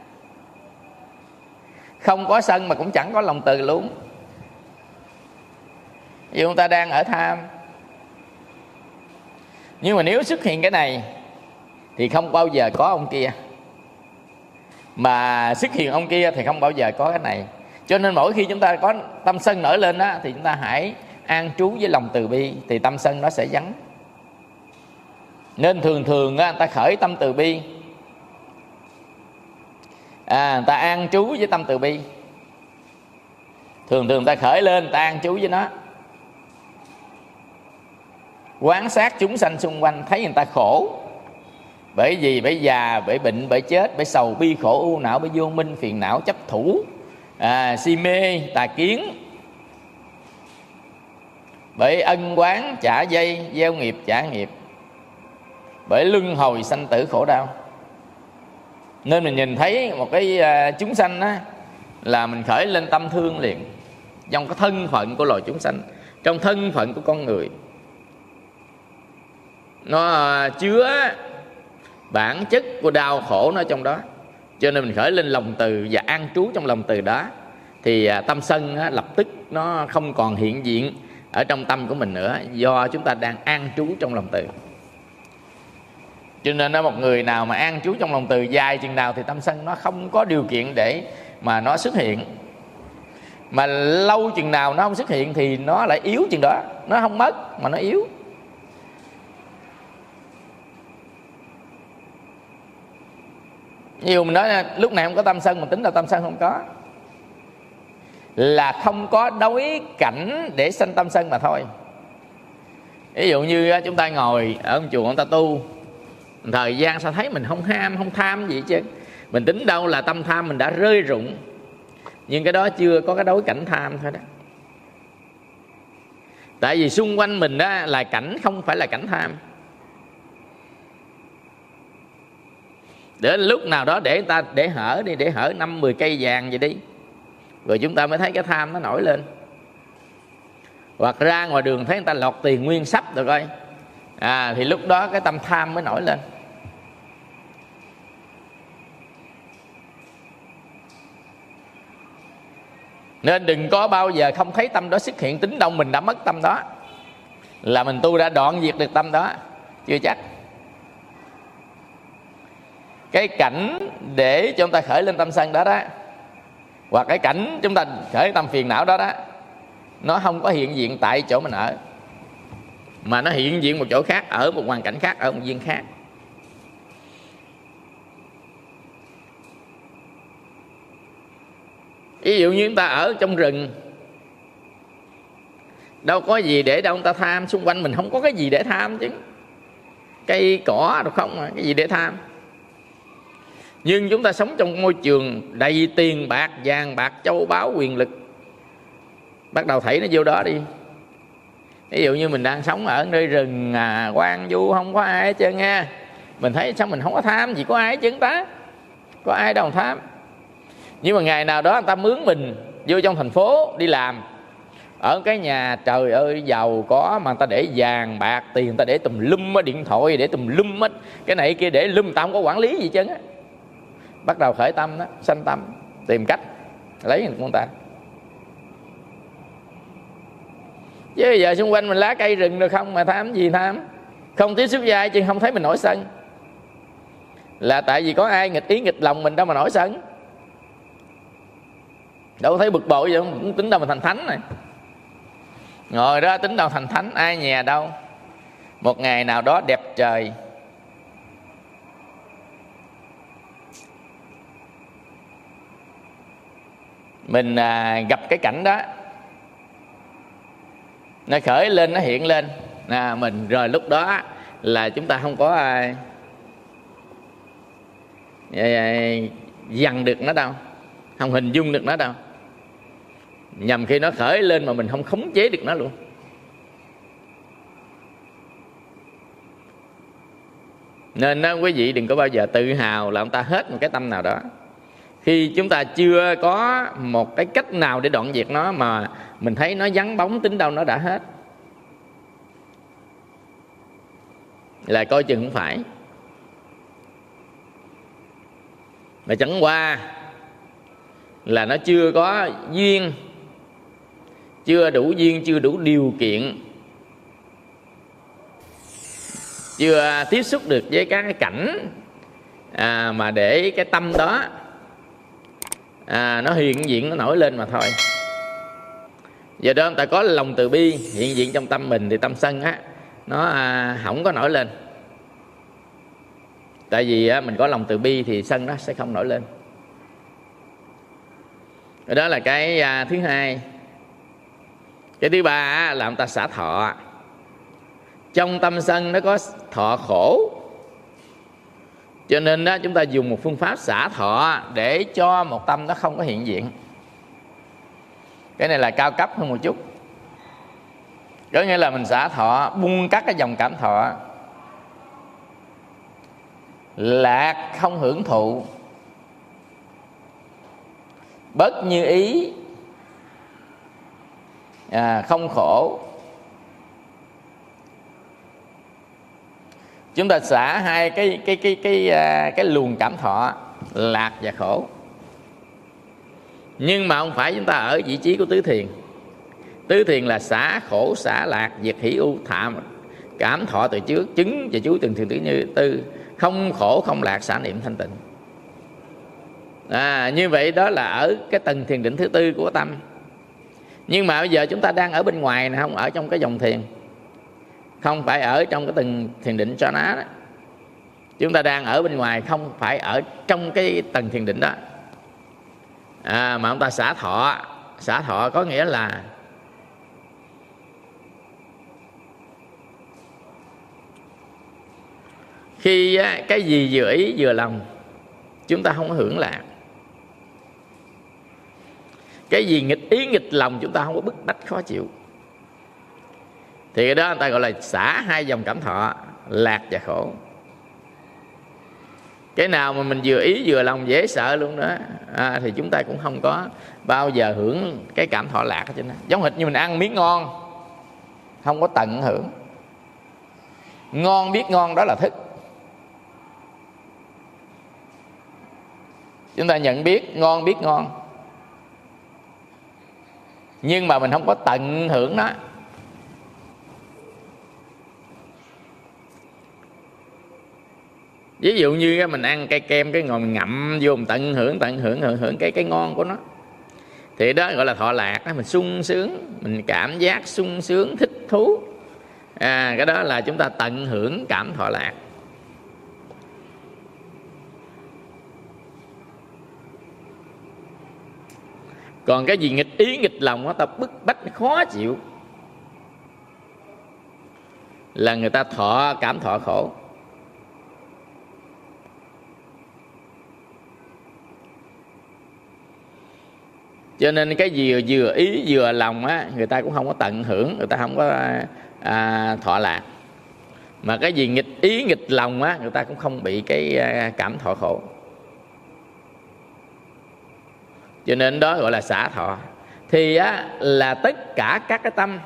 không có sân mà cũng chẳng có lòng từ luôn. Vì chúng ta đang ở tham, nhưng mà nếu xuất hiện cái này thì không bao giờ có ông kia, mà xuất hiện ông kia thì không bao giờ có cái này. Cho nên mỗi khi chúng ta có tâm sân nổi lên đó, thì chúng ta hãy an trú với lòng từ bi thì tâm sân nó sẽ vắng. Nên thường thường á, người ta khởi tâm từ bi, à, người ta an trú với tâm từ bi. Thường thường người ta khởi lên, người ta an trú với nó, quan sát chúng sanh xung quanh, thấy người ta khổ. Bởi vì bởi già, bởi bệnh, bởi chết, bởi sầu bi khổ u não, bởi vô minh phiền não chấp thủ, à, si mê tà kiến, bởi ân oán trả dây, gieo nghiệp trả nghiệp, bởi luân hồi sanh tử khổ đau. Nên mình nhìn thấy một cái uh, chúng sanh á, là mình khởi lên tâm thương liền. Trong cái thân phận của loài chúng sanh, trong thân phận của con người, nó uh, chứa bản chất của đau khổ nó trong đó. Cho nên mình khởi lên lòng từ và an trú trong lòng từ đó, thì uh, tâm sân á, lập tức nó không còn hiện diện ở trong tâm của mình nữa, do chúng ta đang an trú trong lòng từ. Cho nên một người nào mà an trú trong lòng từ dài chừng nào thì tâm sân nó không có điều kiện để mà nó xuất hiện. Mà lâu chừng nào nó không xuất hiện thì nó lại yếu chừng đó. Nó không mất mà nó yếu. Nhiều mình nói là lúc này không có tâm sân, mà tính là tâm sân không có, là không có đối cảnh để sanh tâm sân mà thôi. Ví dụ như chúng ta ngồi ở một chùa, người ta tu thời gian sao thấy mình không ham, không tham gì chứ. Mình tính đâu là tâm tham mình đã rơi rụng, nhưng cái đó chưa có cái đối cảnh tham thôi đó. Tại vì xung quanh mình đó là cảnh, không phải là cảnh tham. Để lúc nào đó để người ta để hở đi, để hở năm mười cây vàng vậy đi, rồi chúng ta mới thấy cái tham nó nổi lên. Hoặc ra ngoài đường thấy người ta lọt tiền nguyên sắp rồi coi, à, thì lúc đó cái tâm tham mới nổi lên. Nên đừng có bao giờ không thấy tâm đó xuất hiện, tính đâu mình đã mất tâm đó, là mình tu đã đoạn diệt được tâm đó. Chưa chắc. Cái cảnh để cho chúng ta khởi lên tâm sân đó đó, hoặc cái cảnh chúng ta khởi tâm phiền não đó đó, nó không có hiện diện tại chỗ mình ở, mà nó hiện diện một chỗ khác, ở một hoàn cảnh khác, ở một duyên khác. Ví dụ như chúng ta ở trong rừng, đâu có gì để đâu chúng ta tham. Xung quanh mình không có cái gì để tham chứ, cây cỏ đâu không à, cái gì để tham. Nhưng chúng ta sống trong môi trường đầy tiền bạc, vàng bạc, châu báu, quyền lực, bắt đầu thảy nó vô đó đi. Ví dụ như mình đang sống ở nơi rừng à, hoang vu, không có ai hết trơn nha. Mình thấy sao mình không có tham gì, có ai hết trơn ta, có ai đâu tham. Nhưng mà ngày nào đó người ta mướn mình vô trong thành phố đi làm, ở cái nhà trời ơi giàu có mà người ta để vàng bạc tiền, người ta để tùm lum á, điện thoại để tùm lum hết, cái này kia để lum, ta không có quản lý gì trơn á. Bắt đầu khởi tâm đó, sanh tâm, tìm cách lấy người con ta. Chứ bây giờ xung quanh mình lá cây rừng rồi không mà tham gì tham. Không tiếp xúc với ai chứ không thấy mình nổi sân, là tại vì có ai nghịch ý nghịch lòng mình đâu mà nổi sân. Đâu thấy bực bội vậy không, tính đâu mà thành thánh này. Ngồi đó tính đâu thành thánh, ai nhà đâu. Một ngày nào đó đẹp trời, mình à, gặp cái cảnh đó, nó khởi lên, nó hiện lên à, mình rồi lúc đó là chúng ta không có à, à, dằn được nó đâu, không hình dung được nó đâu. Nhằm khi nó khởi lên mà mình không khống chế được nó luôn. Nên đó, quý vị đừng có bao giờ tự hào là ông ta hết một cái tâm nào đó. Khi chúng ta chưa có một cái cách nào để đoạn diệt nó, mà mình thấy nó vắng bóng, tính đâu nó đã hết, là coi chừng không phải. Mà chẳng qua là nó chưa có duyên, chưa đủ duyên, chưa đủ điều kiện, chưa tiếp xúc được với các cái cảnh à, mà để cái tâm đó à, nó hiện diện, nó nổi lên mà thôi. Giờ đó người ta có lòng từ bi hiện diện trong tâm mình thì tâm sân á nó à, không có nổi lên. Tại vì á, mình có lòng từ bi thì sân nó sẽ không nổi lên. Đó là cái à, thứ hai. Cái thứ ba á, là người ta xả thọ. Trong tâm sân nó có thọ khổ, cho nên đó chúng ta dùng một phương pháp xả thọ để cho một tâm nó không có hiện diện. Cái này là cao cấp hơn một chút. Có nghĩa là mình xả thọ, buông cắt cái dòng cảm thọ, lạc không hưởng thụ, bất như ý, à, không khổ. Chúng ta xả hai cái cái cái cái cái, cái luồng cảm thọ lạc và khổ. Nhưng mà không phải chúng ta ở vị trí của tứ thiền. Tứ thiền là xả khổ, xả lạc, diệt hỷ ưu thạm, cảm thọ từ trước, chứng và chú từng thiền thứ như tư, không khổ không lạc, xả niệm thanh tịnh. À, như vậy đó là ở cái tầng thiền định thứ tư của tâm. Nhưng mà bây giờ chúng ta đang ở bên ngoài này, không ở trong cái dòng thiền, không phải ở trong cái tầng thiền định cho nó đó. Chúng ta đang ở bên ngoài, không phải ở trong cái tầng thiền định đó. À, mà ông ta xả thọ. Xả thọ có nghĩa là khi cái gì vừa ý vừa lòng chúng ta không có hưởng lạc. Cái gì nghịch ý nghịch lòng chúng ta không có bức bách khó chịu. Thì cái đó người ta gọi là xả hai dòng cảm thọ, lạc và khổ. Cái nào mà mình vừa ý vừa lòng dễ sợ luôn đó, à, thì chúng ta cũng không có bao giờ hưởng cái cảm thọ lạc ở trên đó. Giống hệt như mình ăn miếng ngon, không có tận hưởng. Ngon biết ngon đó là thức. Chúng ta nhận biết ngon biết ngon, nhưng mà mình không có tận hưởng nó. Ví dụ như mình ăn cây kem, cái ngồi mình ngậm vô, mình tận hưởng tận hưởng hưởng, hưởng cái cái ngon của nó, thì đó gọi là thọ lạc. Mình sung sướng, mình cảm giác sung sướng thích thú, à, cái đó là chúng ta tận hưởng cảm thọ lạc. Còn cái gì nghịch ý nghịch lòng, nó ta bức bách khó chịu, là người ta thọ cảm thọ khổ. Cho nên cái gì vừa ý vừa lòng á, người ta cũng không có tận hưởng, người ta không có à, thọ lạc. Mà cái gì nghịch ý nghịch lòng á, người ta cũng không bị cái à, cảm thọ khổ. Cho nên đó gọi là xả thọ. Thì á, là tất cả các cái tâm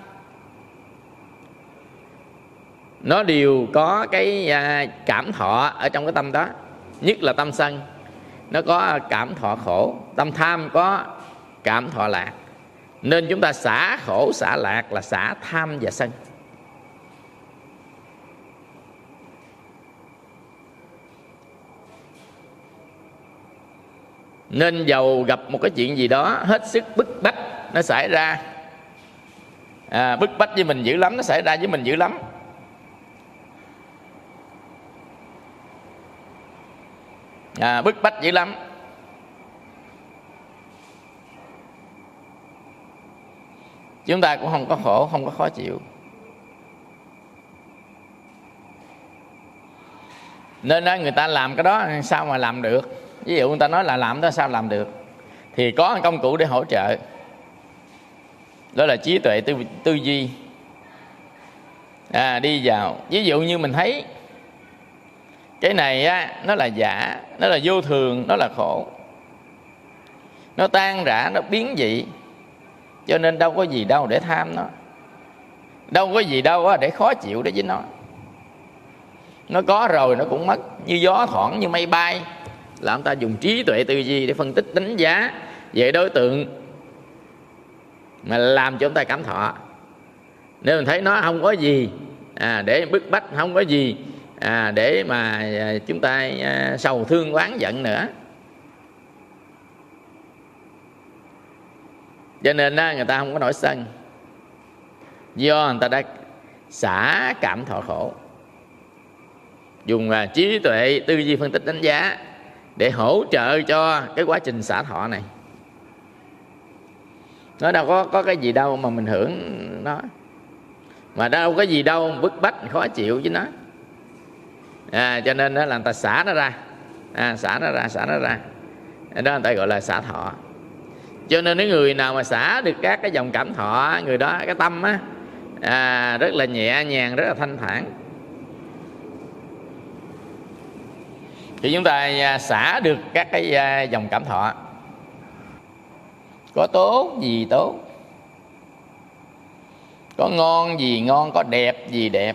nó đều có cái à, cảm thọ ở trong cái tâm đó. Nhất là tâm sân, nó có cảm thọ khổ. Tâm tham có cảm thọ lạc. Nên chúng ta xả khổ xả lạc là xả tham và sân. Nên dầu gặp một cái chuyện gì đó hết sức bức bách nó xảy ra, à, bức bách với mình dữ lắm, nó xảy ra với mình dữ lắm, à, bức bách dữ lắm, chúng ta cũng không có khổ, không có khó chịu. Nên đó, người ta làm cái đó sao mà làm được. Ví dụ người ta nói là làm đó sao làm được, thì có công cụ để hỗ trợ, đó là trí tuệ tư, tư duy, à, đi vào. Ví dụ như mình thấy cái này á, nó là giả, nó là vô thường, nó là khổ, nó tan rã, nó biến dị, cho nên đâu có gì đâu để tham nó, đâu có gì đâu để khó chịu đối với nó. Nó có rồi nó cũng mất, như gió thoảng, như mây bay. Là ông ta dùng trí tuệ tư duy để phân tích đánh giá về đối tượng mà làm cho chúng ta cảm thọ. Nếu mình thấy nó không có gì à, để bức bách, không có gì à, để mà chúng ta à, sầu thương oán giận nữa. Cho nên á, người ta không có nổi sân. do người ta đã xả cảm thọ khổ, dùng là trí tuệ tư duy phân tích đánh giá để hỗ trợ cho cái quá trình xả thọ này. Nó đâu có có cái gì đâu mà mình hưởng nó, mà đâu có gì đâu bức bách khó chịu với nó. À, cho nên đó là người ta xả nó ra, à, xả nó ra, xả nó ra. Đó người ta gọi là xả thọ. Cho nên cái người nào mà xả được các cái dòng cảm thọ, người đó cái tâm á, à, rất là nhẹ nhàng, rất là thanh thản. Thì chúng ta xả được các cái dòng cảm thọ, có tốt gì tốt, có ngon gì ngon, có đẹp gì đẹp,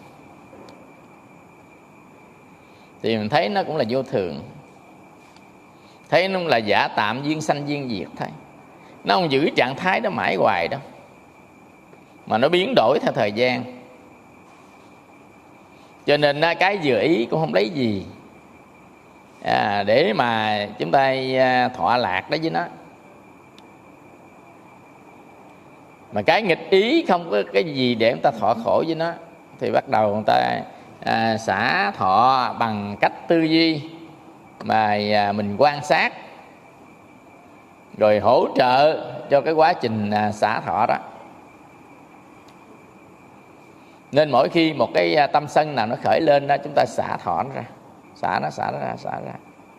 thì mình thấy nó cũng là vô thường, thấy nó là giả tạm, duyên sanh duyên diệt thôi. Nó không giữ trạng thái đó mãi hoài đâu, mà nó biến đổi theo thời gian. Cho nên cái vừa ý cũng không lấy gì à, để mà chúng ta thọ lạc đó với nó. Mà cái nghịch ý không có cái gì để chúng ta thọ khổ với nó, thì bắt đầu người ta à, xả thọ bằng cách tư duy mà à, mình quan sát, rồi hỗ trợ cho cái quá trình à, xả thọ đó. Nên mỗi khi một cái tâm sân nào nó khởi lên đó, chúng ta xả thọ nó ra, xả nó, xả nó ra, xả nó ra.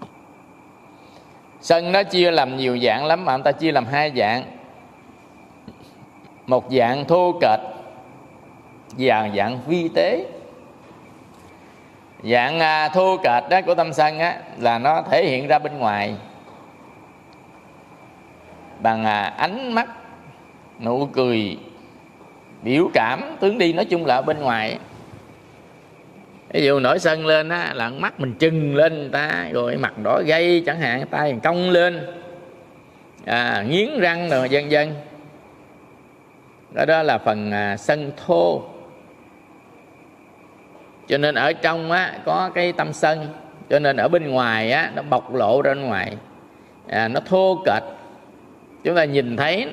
Sân nó chia làm nhiều dạng lắm, mà người ta chia làm hai dạng. Một dạng thô kệch và dạng vi tế. Dạng à, thô kệch đó của tâm sân á, là nó thể hiện ra bên ngoài bằng à, ánh mắt, nụ cười, biểu cảm, tướng đi, nói chung là ở bên ngoài. Ví dụ nổi sân lên á, là mắt mình trừng lên người ta, rồi mặt đỏ gay chẳng hạn, tay cong lên, à, nghiến răng rồi vân vân. Đó, đó là phần à, sân thô. Cho nên ở trong á, có cái tâm sân, cho nên ở bên ngoài á, nó bộc lộ ra bên ngoài, à, nó thô kệch, chúng ta nhìn thấy.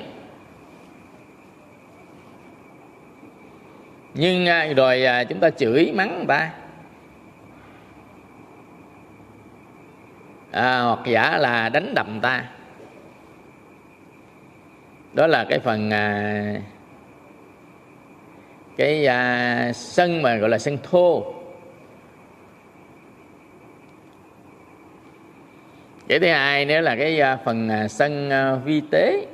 Nhưng à, rồi à, chúng ta chửi mắng người ta, à, hoặc giả là đánh đập người ta. Đó là cái phần à, cái à, sân mà gọi là sân thô. Cái thứ hai nữa là cái à, phần à, sân à, vi tế.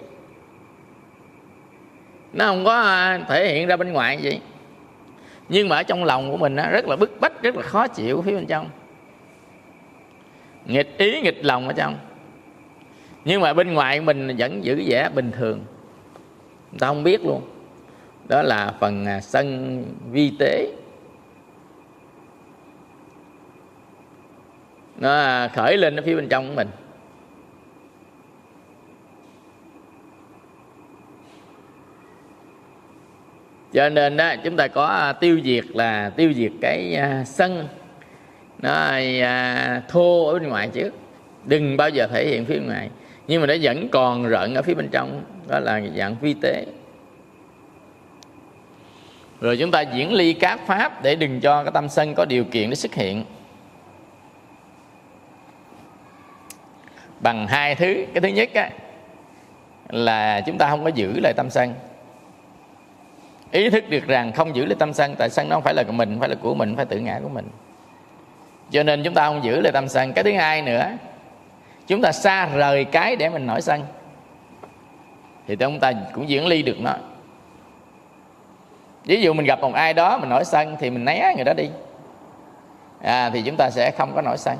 Nó không có à, thể hiện ra bên ngoài vậy, nhưng mà ở trong lòng của mình á, rất là bức bách, rất là khó chịu phía bên trong, nghịch ý nghịch lòng ở trong. Nhưng mà bên ngoài mình vẫn giữ vẻ bình thường, người ta không biết luôn. Đó là phần à, sân vi tế. Nó à, khởi lên ở phía bên trong của mình. Cho nên đó, chúng ta có à, tiêu diệt là tiêu diệt cái à, sân nó à, thô ở bên ngoài trước, đừng bao giờ thể hiện phía bên ngoài, nhưng mà nó vẫn còn rợn ở phía bên trong. Đó là dạng vi tế. Rồi chúng ta diễn ly các pháp để đừng cho cái tâm sân có điều kiện để xuất hiện bằng hai thứ. Cái thứ nhất á, là chúng ta không có giữ lại tâm sân, ý thức được rằng không giữ lại tâm sân, tại sân nó không phải là của mình, không phải là của mình, không phải tự ngã của mình, cho nên chúng ta không giữ lại tâm sân. Cái thứ hai nữa, chúng ta xa rời cái để mình nổi sân, thì chúng ta cũng diễn ly được nó. Ví dụ mình gặp một ai đó mình nổi sân thì mình né người đó đi, à, thì chúng ta sẽ không có nổi sân.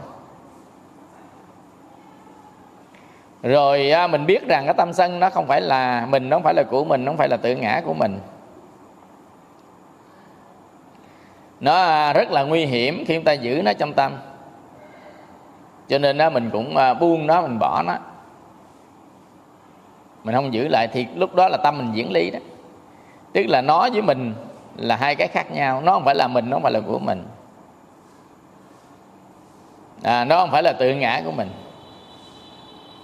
Rồi à, mình biết rằng cái tâm sân nó không phải là mình, nó không phải là của mình, nó không phải là tự ngã của mình. Nó à, rất là nguy hiểm khi chúng ta giữ nó trong tâm. Cho nên đó, mình cũng à, buông nó, mình bỏ nó, mình không giữ lại, thì lúc đó là tâm mình diễn ly đó. Tức là nó với mình là hai cái khác nhau. Nó không phải là mình, nó không phải là của mình, à, nó không phải là tự ngã của mình.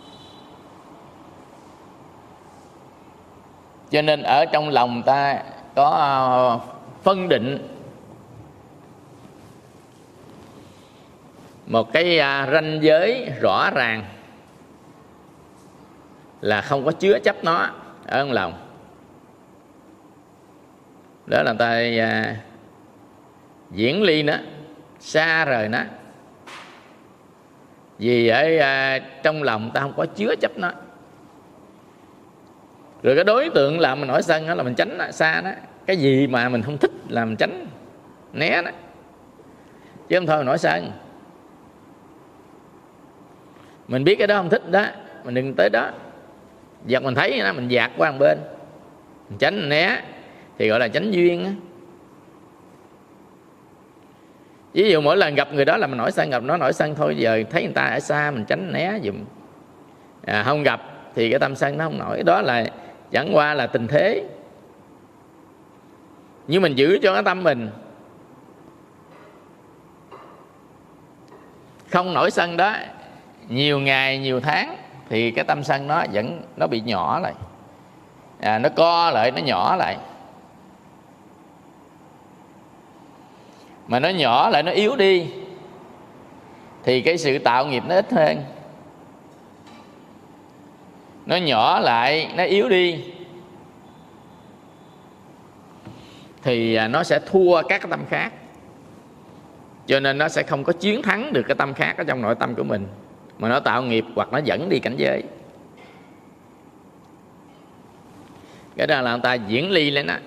Cho nên ở trong lòng ta có phân định một cái ranh giới rõ ràng là không có chứa chấp nó ở trong lòng. Đó là ta à, diễn ly nó, xa rời nó. Vì ở à, trong lòng ta không có chứa chấp nó. Rồi cái đối tượng làm mình nổi sân đó là mình tránh nó, xa nó. Cái gì mà mình không thích là mình tránh, né nó, chứ không thôi mình nổi sân. Mình biết cái đó không thích đó, mình đừng tới đó. Giật mình thấy đó, mình dạt qua một bên, mình tránh, mình né, thì gọi là tránh duyên á. Ví dụ mỗi lần gặp người đó là mình nổi sân, gặp nó nổi sân thôi, giờ thấy người ta ở xa mình tránh né dùm. À, không gặp thì cái tâm sân nó không nổi. Đó là chẳng qua là tình thế. Nhưng mình giữ cho cái tâm mình không nổi sân đó nhiều ngày nhiều tháng thì cái tâm sân nó vẫn nó bị nhỏ lại, à, nó co lại, nó nhỏ lại. Mà nó nhỏ lại, nó yếu đi thì cái sự tạo nghiệp nó ít hơn. Nó nhỏ lại, nó yếu đi thì nó sẽ thua các cái tâm khác. Cho nên nó sẽ không có chiến thắng được cái tâm khác ở trong nội tâm của mình, mà nó tạo nghiệp hoặc nó dẫn đi cảnh giới. Cái đó là người ta diễn ly lên đó.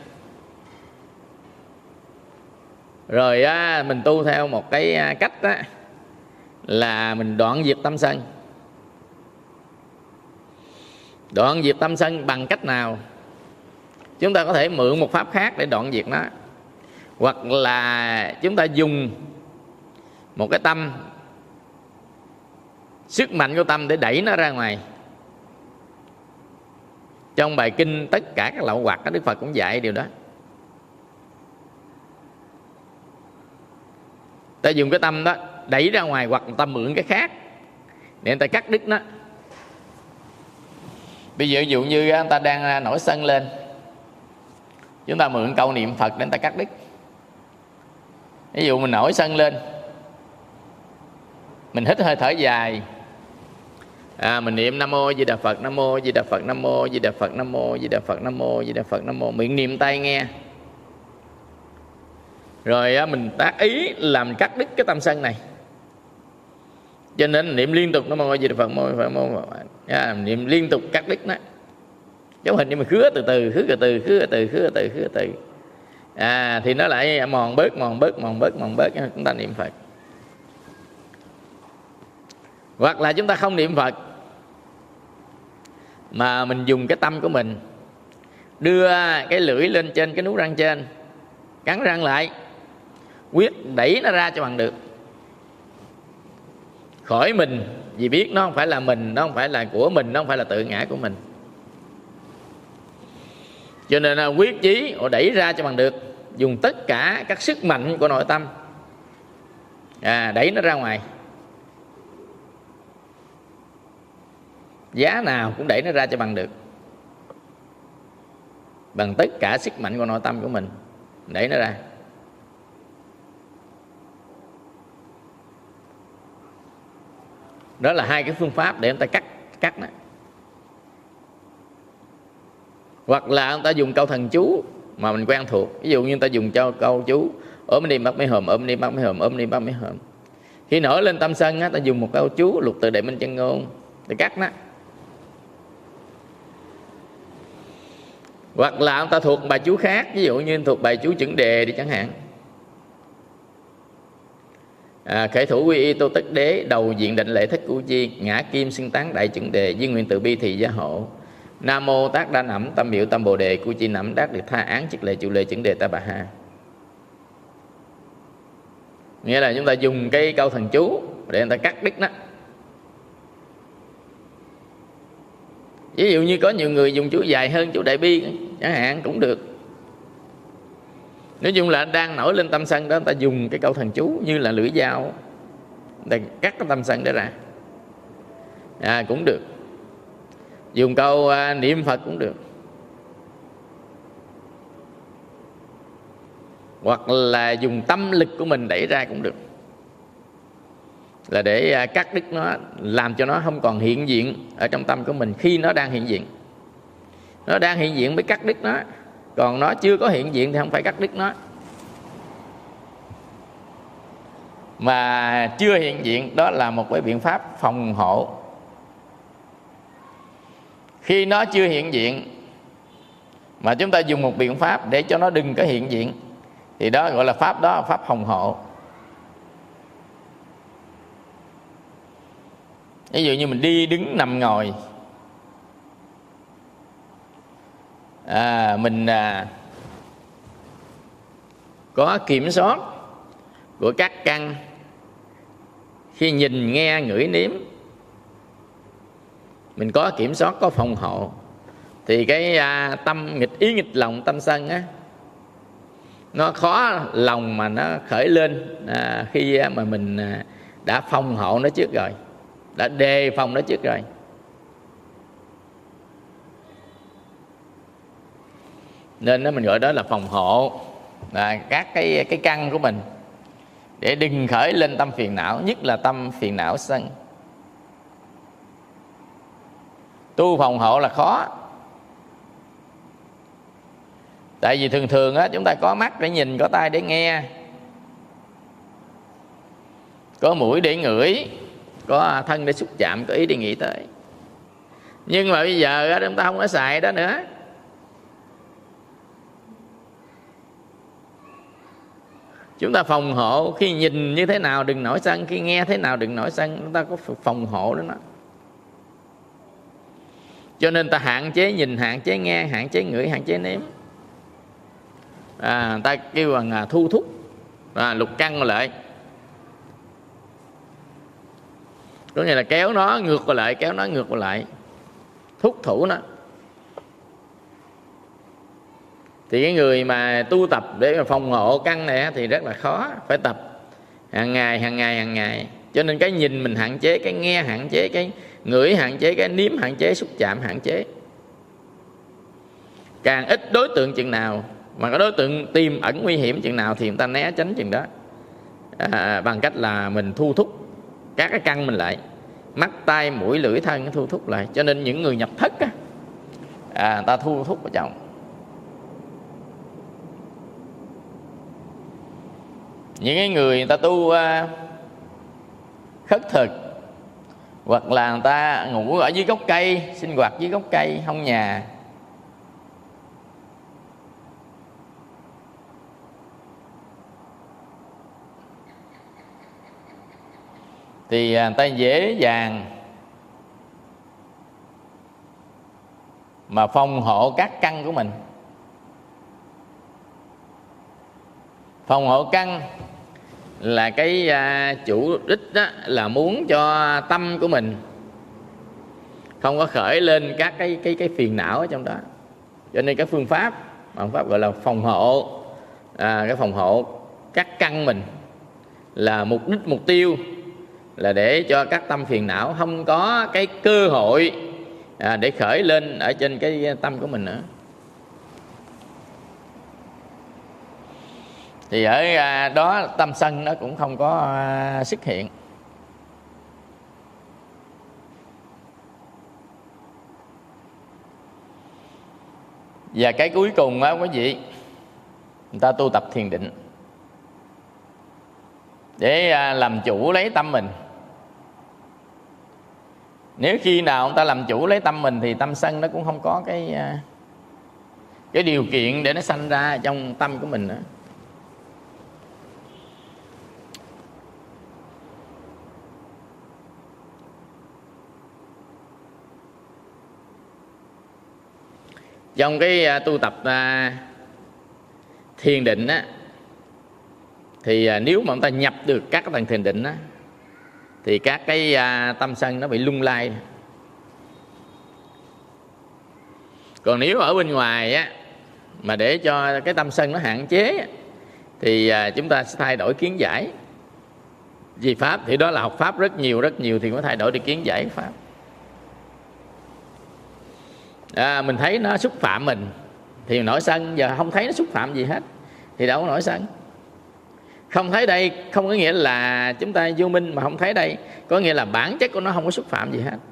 Rồi á, mình tu theo một cái cách đó, là mình đoạn diệt tâm sân. Đoạn diệt tâm sân bằng cách nào? Chúng ta có thể mượn một pháp khác để đoạn diệt nó, hoặc là chúng ta dùng một cái tâm, sức mạnh của tâm để đẩy nó ra ngoài. Trong bài kinh tất cả các lậu hoặc, Đức Phật cũng dạy điều đó. Ta dùng cái tâm đó đẩy ra ngoài, hoặc ta mượn cái khác để người ta cắt đứt nó. Bây giờ ví dụ như người ta đang nổi sân lên, chúng ta mượn câu niệm Phật để người ta cắt đứt. Ví dụ mình nổi sân lên, mình hít hơi thở dài, à, mình niệm Nam Mô Di Đà Phật, Nam Mô Di Đà Phật, Nam Mô Di Đà Phật, Nam Mô Di Đà Phật, Nam Mô Di Đà Phật, Nam Mô, miệng niệm tai nghe. Rồi mình tác ý làm cắt đứt cái tâm sân này. Cho nên niệm liên tục Nam Mô Di Đà Phật, Nam Mô Phật, Nam Mô Phật, niệm liên tục cắt đứt nó. Giống hình như mà khứa từ từ, khứa từ từ, khứa từ từ, khứa từ từ, khứa từ từ. À, thì nó lại mòn bớt, mòn bớt, mòn bớt, mòn bớt. Chúng ta niệm Phật. Hoặc là chúng ta không niệm Phật, mà mình dùng cái tâm của mình đưa cái lưỡi lên trên cái nút răng trên, cắn răng lại, quyết đẩy nó ra cho bằng được, khỏi mình. Vì biết nó không phải là mình, nó không phải là của mình, nó không phải là tự ngã của mình. Cho nên là quyết chí đẩy ra cho bằng được, dùng tất cả các sức mạnh của nội tâm, à, đẩy nó ra ngoài. Giá nào cũng đẩy nó ra cho bằng được, bằng tất cả sức mạnh của nội tâm của mình, đẩy nó ra. Đó là hai cái phương pháp để người ta cắt cắt nó. Hoặc là người ta dùng câu thần chú mà mình quen thuộc. Ví dụ như người ta dùng cho câu chú ôm đi bắt mấy hòm, ôm đi bắt mấy hòm, ôm đi bắt mấy hòm. Khi nổi lên tâm sân á, ta dùng một câu chú lục từ đệ minh chân ngôn để cắt nó. Hoặc là người ta thuộc bài chú khác, ví dụ như thuộc bài chú chuẩn đề đi chẳng hạn. À, khởi thủ quy y tô tất đế, đầu diện định lễ thích củ chi, ngã kim xưng tán đại chuẩn đề, duyên nguyện từ bi thị gia hộ. Nam mô tác đa nẩm tâm biểu tâm bồ đề, cu chi nẩm đắc được tha án chức lệ chủ lệ chuẩn đề ta bà ha. Nghĩa là chúng ta dùng cái câu thần chú để người ta cắt đứt nó. Ví dụ như có nhiều người dùng chú dài hơn chú đại bi chẳng hạn cũng được. Nói chung là đang nổi lên tâm sân đó, người ta dùng cái câu thần chú như là lưỡi dao để cắt cái tâm sân đó ra, à, cũng được. Dùng câu uh, niệm Phật cũng được. hoặc là dùng tâm lực của mình đẩy ra cũng được, là để cắt đứt nó, làm cho nó không còn hiện diện ở trong tâm của mình khi nó đang hiện diện. Nó đang hiện diện mới cắt đứt nó, còn nó chưa có hiện diện thì không phải cắt đứt nó. Mà chưa hiện diện đó là một cái biện pháp phòng hộ. Khi nó chưa hiện diện mà chúng ta dùng một biện pháp để cho nó đừng có hiện diện thì đó gọi là pháp, đó là pháp phòng hộ. Ví dụ như mình đi đứng nằm ngồi, à, mình à, có kiểm soát của các căn khi nhìn nghe ngửi nếm, mình có kiểm soát, có phòng hộ, thì cái à, tâm nghịch ý nghịch lòng, tâm sân á, nó khó lòng mà nó khởi lên à, khi mà mình à, đã phòng hộ nó trước rồi, đã đề phòng nó trước rồi. Nên đó mình gọi đó là phòng hộ là các cái cái căn của mình, để đừng khởi lên tâm phiền não, nhất là tâm phiền não sân. Tu phòng hộ là khó, tại vì thường thường á, chúng ta có mắt để nhìn, có tai để nghe, có mũi để ngửi, có thân để xúc chạm, có ý để nghĩ tới. Nhưng mà bây giờ á, chúng ta không có xài đó nữa. Chúng ta phòng hộ khi nhìn như thế nào đừng nổi sân, khi nghe thế nào đừng nổi sân. Chúng ta có phòng hộ đó. Cho nên ta hạn chế nhìn, hạn chế nghe, hạn chế ngửi, hạn chế nếm. À, ta kêu bằng à, thu thúc, à, lục căn lại, có nghĩa là kéo nó ngược lại, kéo nó ngược lại, thúc thủ nó. Thì cái người mà tu tập để mà phòng hộ căn này thì rất là khó, phải tập hàng ngày, hàng ngày, hàng ngày. Cho nên cái nhìn mình hạn chế, cái nghe hạn chế, cái ngửi hạn chế, cái nếm hạn chế, xúc chạm hạn chế. Càng ít đối tượng chừng nào, mà cái đối tượng tiềm ẩn nguy hiểm chừng nào thì người ta né tránh chừng đó, à, bằng cách là mình thu thúc các cái căn mình lại, mắt, tai, mũi, lưỡi, thân thu thúc lại. Cho nên những người nhập thất á, à, ta thu thúc ở trong. Những cái người người ta tu uh, khất thực, hoặc là người ta ngủ ở dưới gốc cây, sinh hoạt dưới gốc cây, không nhà, thì người ta dễ dàng mà phòng hộ các căn của mình. Phòng hộ căn là cái uh, chủ đích đó, là muốn cho tâm của mình không có khởi lên các cái cái cái phiền não ở trong đó. Cho nên cái phương pháp, phương pháp gọi là phòng hộ, à, cái phòng hộ các căn mình là mục đích, mục tiêu là để cho các tâm phiền não không có cái cơ hội à, để khởi lên ở trên cái tâm của mình nữa. Thì ở đó tâm sân nó cũng không có xuất hiện. Và cái cuối cùng á quý vị, người ta tu tập thiền định để làm chủ lấy tâm mình. Nếu khi nào người ta làm chủ lấy tâm mình thì tâm sân nó cũng không có cái cái điều kiện để nó sanh ra trong tâm của mình nữa. Trong cái tu tập uh, thiền định á, thì uh, nếu mà chúng ta nhập được các cái tầng thiền định á, thì các cái uh, tâm sân nó bị lung lay. Còn nếu ở bên ngoài á, mà để cho cái tâm sân nó hạn chế á, thì uh, chúng ta sẽ thay đổi kiến giải vì pháp. Thì đó là học pháp rất nhiều, rất nhiều thì mới thay đổi được kiến giải pháp. À, mình thấy nó xúc phạm mình thì nổi sân, giờ không thấy nó xúc phạm gì hết. thì đâu có nổi sân. Không thấy đây không có nghĩa là chúng ta vô minh, mà không thấy đây có nghĩa là bản chất của nó không có xúc phạm gì hết.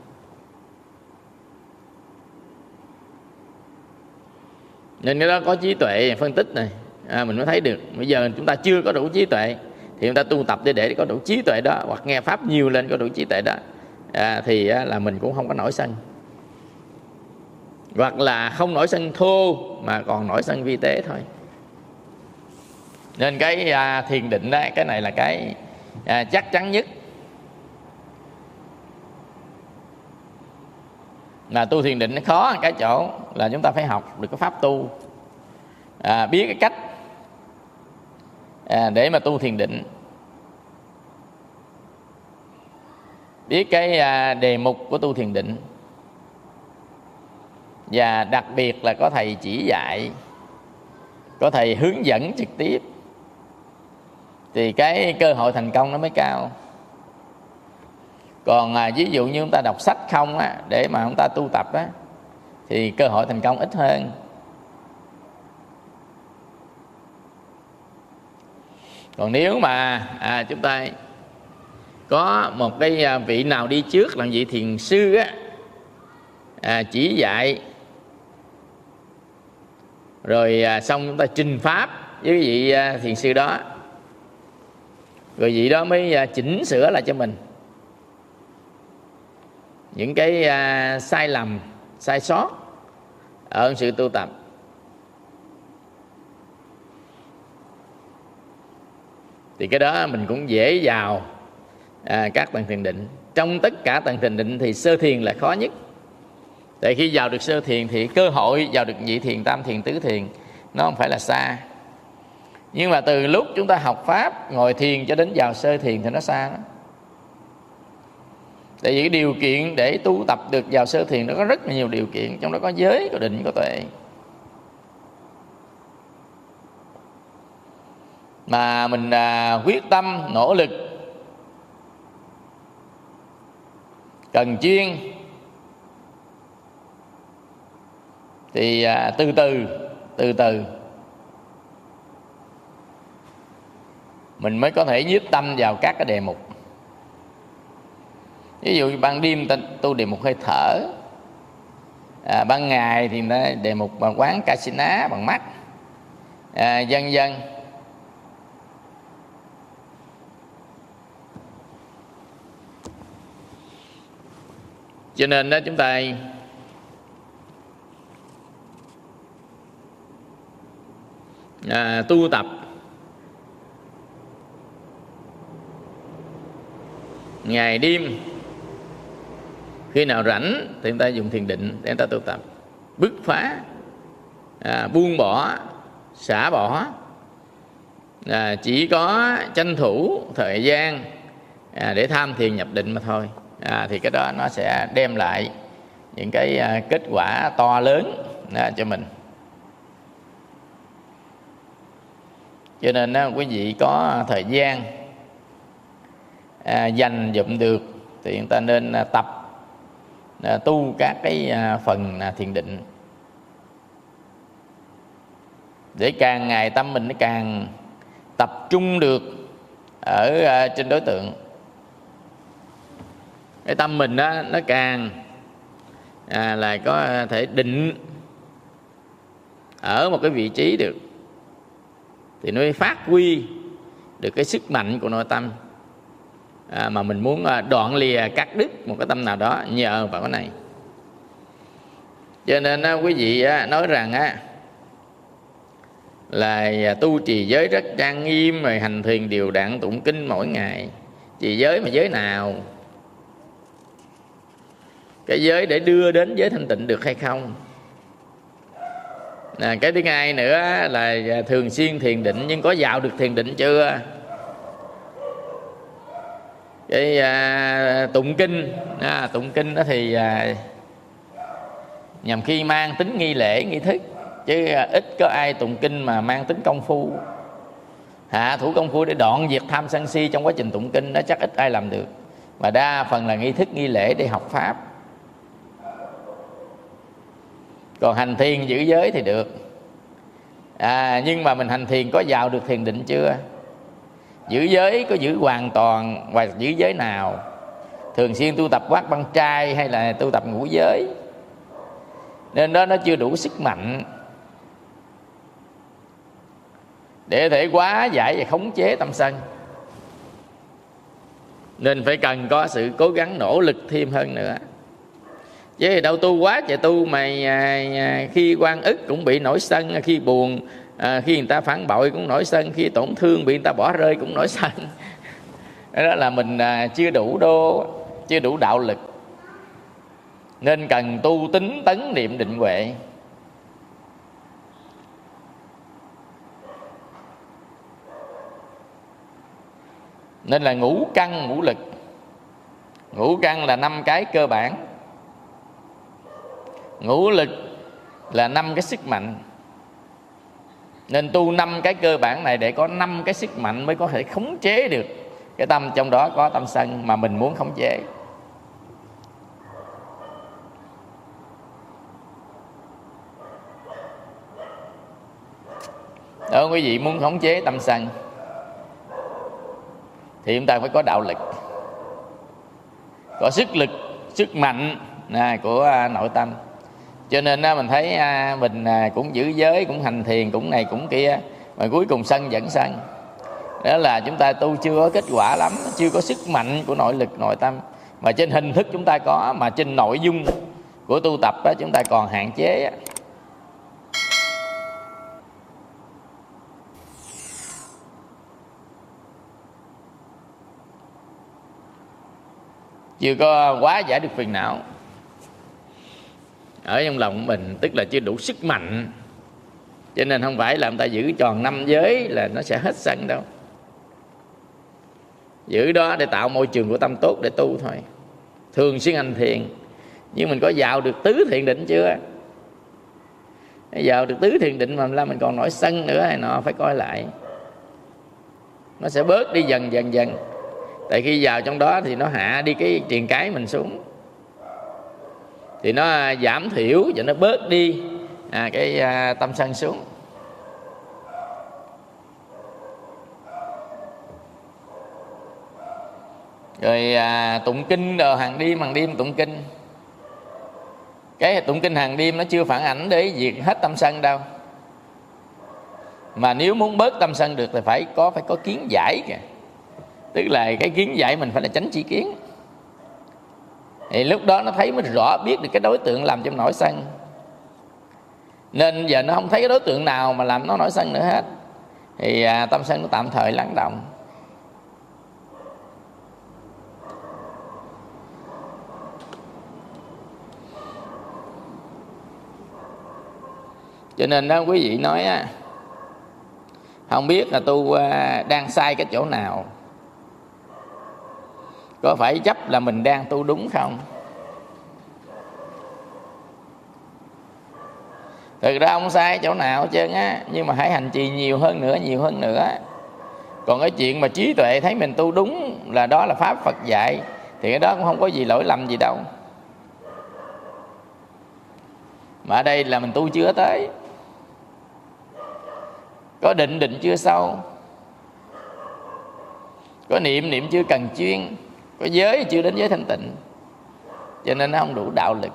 Nên cái đó có trí tuệ phân tích này, à, mình mới thấy được. Bây giờ chúng ta chưa có đủ trí tuệ thì chúng ta tu tập để để có đủ trí tuệ đó, hoặc nghe pháp nhiều lên có đủ trí tuệ đó, à, thì à, là mình cũng không có nổi sân. Hoặc là không nổi sân thô mà còn nổi sân vi tế thôi. Nên cái à, thiền định đó, cái này là cái à, chắc chắn nhất. Mà tu thiền định nó khó cái chỗ là chúng ta phải học được cái pháp tu, à, biết cái cách à, để mà tu thiền định, biết cái à, đề mục của tu thiền định, và đặc biệt là có thầy chỉ dạy, có thầy hướng dẫn trực tiếp, thì cái cơ hội thành công nó mới cao. Còn à, ví dụ như chúng ta đọc sách không á, để mà chúng ta tu tập á, thì cơ hội thành công ít hơn. Còn nếu mà à, chúng ta có một cái vị nào đi trước làm vị thiền sư á, à, chỉ dạy, rồi à, xong chúng ta trình pháp với vị à, thiền sư đó, rồi vị đó mới à, chỉnh sửa lại cho mình những cái à, sai lầm, sai sót ở sự tu tập. Thì cái đó mình cũng dễ vào à, các tầng thiền định. Trong tất cả tầng thiền định thì sơ thiền là khó nhất. Tại khi vào được sơ thiền thì cơ hội vào được nhị thiền, tam thiền, tứ thiền nó không phải là xa. Nhưng mà từ lúc chúng ta học pháp, ngồi thiền cho đến vào sơ thiền thì nó xa đó. Tại vì cái điều kiện để tu tập được vào sơ thiền nó có rất là nhiều điều kiện. Trong đó có giới, có định, có tuệ. Mà mình à, quyết tâm, nỗ lực, cần chuyên, thì à, từ từ, từ từ mình mới có thể nhiếp tâm vào các cái đề mục. Ví dụ như ban đêm ta tu đề mục hơi thở, à, ban ngày thì ta đề mục bằng quán Kasina bằng mắt, à, vân vân. Cho nên đó chúng ta à, tu tập ngày đêm, khi nào rảnh thì chúng ta dùng thiền định để chúng ta tu tập, bứt phá, à, buông bỏ, xả bỏ, à, chỉ có tranh thủ thời gian à, để tham thiền nhập định mà thôi. À, thì cái đó nó sẽ đem lại những cái à, kết quả to lớn à, cho mình. Cho nên á, quý vị có thời gian à, dành dụm được thì chúng ta nên à, tập à, tu các cái à, phần à, thiền định, để càng ngày tâm mình nó càng tập trung được ở à, trên đối tượng. Cái tâm mình đó, nó càng à, là có thể định ở một cái vị trí được, thì nó mới phát huy được cái sức mạnh của nội tâm à, mà mình muốn đoạn lìa, cắt đứt một cái tâm nào đó nhờ vào cái này. Cho nên á, quý vị á, nói rằng á, là tu trì giới rất trang nghiêm, rồi hành thiền đều đặn, tụng kinh mỗi ngày. Trì giới mà giới nào? Cái giới để đưa đến giới thanh tịnh được hay không? À, cái thứ hai nữa là thường xuyên thiền định, nhưng có vào được thiền định chưa? Cái à, tụng kinh à, tụng kinh đó thì à, nhằm khi mang tính nghi lễ, nghi thức, chứ à, ít có ai tụng kinh mà mang tính công phu, hạ thủ công phu để đoạn diệt tham sân si trong quá trình tụng kinh đó, chắc ít ai làm được. Mà đa phần là nghi thức, nghi lễ để học pháp. Còn hành thiền giữ giới thì được. à, nhưng mà mình hành thiền có vào được thiền định chưa? Giữ giới có giữ hoàn toàn và giữ giới nào? Thường xuyên tu tập quát băng trai hay là tu tập ngũ giới? Nên đó nó chưa đủ sức mạnh để thể hóa giải và khống chế tâm sân. Nên phải cần có sự cố gắng nỗ lực thêm hơn nữa. Chứ thì đâu tu quá trời tu mà à, khi oan ức cũng bị nổi sân, khi buồn à, khi người ta phản bội cũng nổi sân, khi tổn thương bị người ta bỏ rơi cũng nổi sân. Đó là mình à, chưa đủ đô, chưa đủ đạo lực. Nên cần tu tính tấn niệm định huệ. Nên là ngũ căn ngũ lực. Ngũ căn là năm cái cơ bản, ngũ lực là năm cái sức mạnh. Nên tu năm cái cơ bản này để có năm cái sức mạnh mới có thể khống chế được cái tâm, trong đó có tâm sân mà mình muốn khống chế. Đó, quý vị muốn khống chế tâm sân thì chúng ta phải có đạo lực, có sức lực, sức mạnh à, của à, nội tâm. Cho nên à, mình thấy à, mình à, cũng giữ giới, cũng hành thiền, cũng này cũng kia, mà cuối cùng sân dẫn sân. Đó là chúng ta tu chưa có kết quả lắm, chưa có sức mạnh của nội lực nội tâm. Mà trên hình thức chúng ta có, mà trên nội dung của tu tập đó, chúng ta còn hạn chế. Chưa có hóa giải được phiền não ở trong lòng của mình, tức là chưa đủ sức mạnh. Cho nên không phải là người ta giữ tròn năm giới là nó sẽ hết sân đâu. Giữ đó để tạo môi trường của tâm tốt để tu thôi. Thường xuyên hành thiền. Nhưng mình có vào được tứ thiền định chưa? Vào được tứ thiền định mà là mình còn nổi sân nữa hay nọ, phải coi lại. Nó sẽ bớt đi dần dần dần. Tại khi vào trong đó thì nó hạ đi cái triền cái mình xuống, thì nó giảm thiểu và nó bớt đi à, cái à, tâm sân xuống. Rồi à, tụng kinh rồi hàng đêm hàng đêm tụng kinh. Cái tụng kinh hàng đêm nó chưa phản ảnh để diệt hết tâm sân đâu. Mà nếu muốn bớt tâm sân được thì phải có phải có kiến giải kìa. Tức là cái kiến giải mình phải là chánh tri kiến. Thì lúc đó nó thấy mới rõ biết được cái đối tượng làm cho nổi sân. Nên giờ nó không thấy cái đối tượng nào mà làm nó nổi sân nữa hết, thì à, tâm sân nó tạm thời lắng động. Cho nên đó quý vị nói á, không biết là tu à, đang sai cái chỗ nào, có phải chấp là mình đang tu đúng không? Thực ra không sai chỗ nào hết trơn á, nhưng mà hãy hành trì nhiều hơn nữa, nhiều hơn nữa. Còn cái chuyện mà trí tuệ thấy mình tu đúng là đó là pháp Phật dạy, thì cái đó cũng không có gì lỗi lầm gì đâu. Mà ở đây là mình tu chưa tới, có định định chưa sâu, có niệm niệm chưa cần chuyên, có giới chưa đến giới thanh tịnh, cho nên nó không đủ đạo lực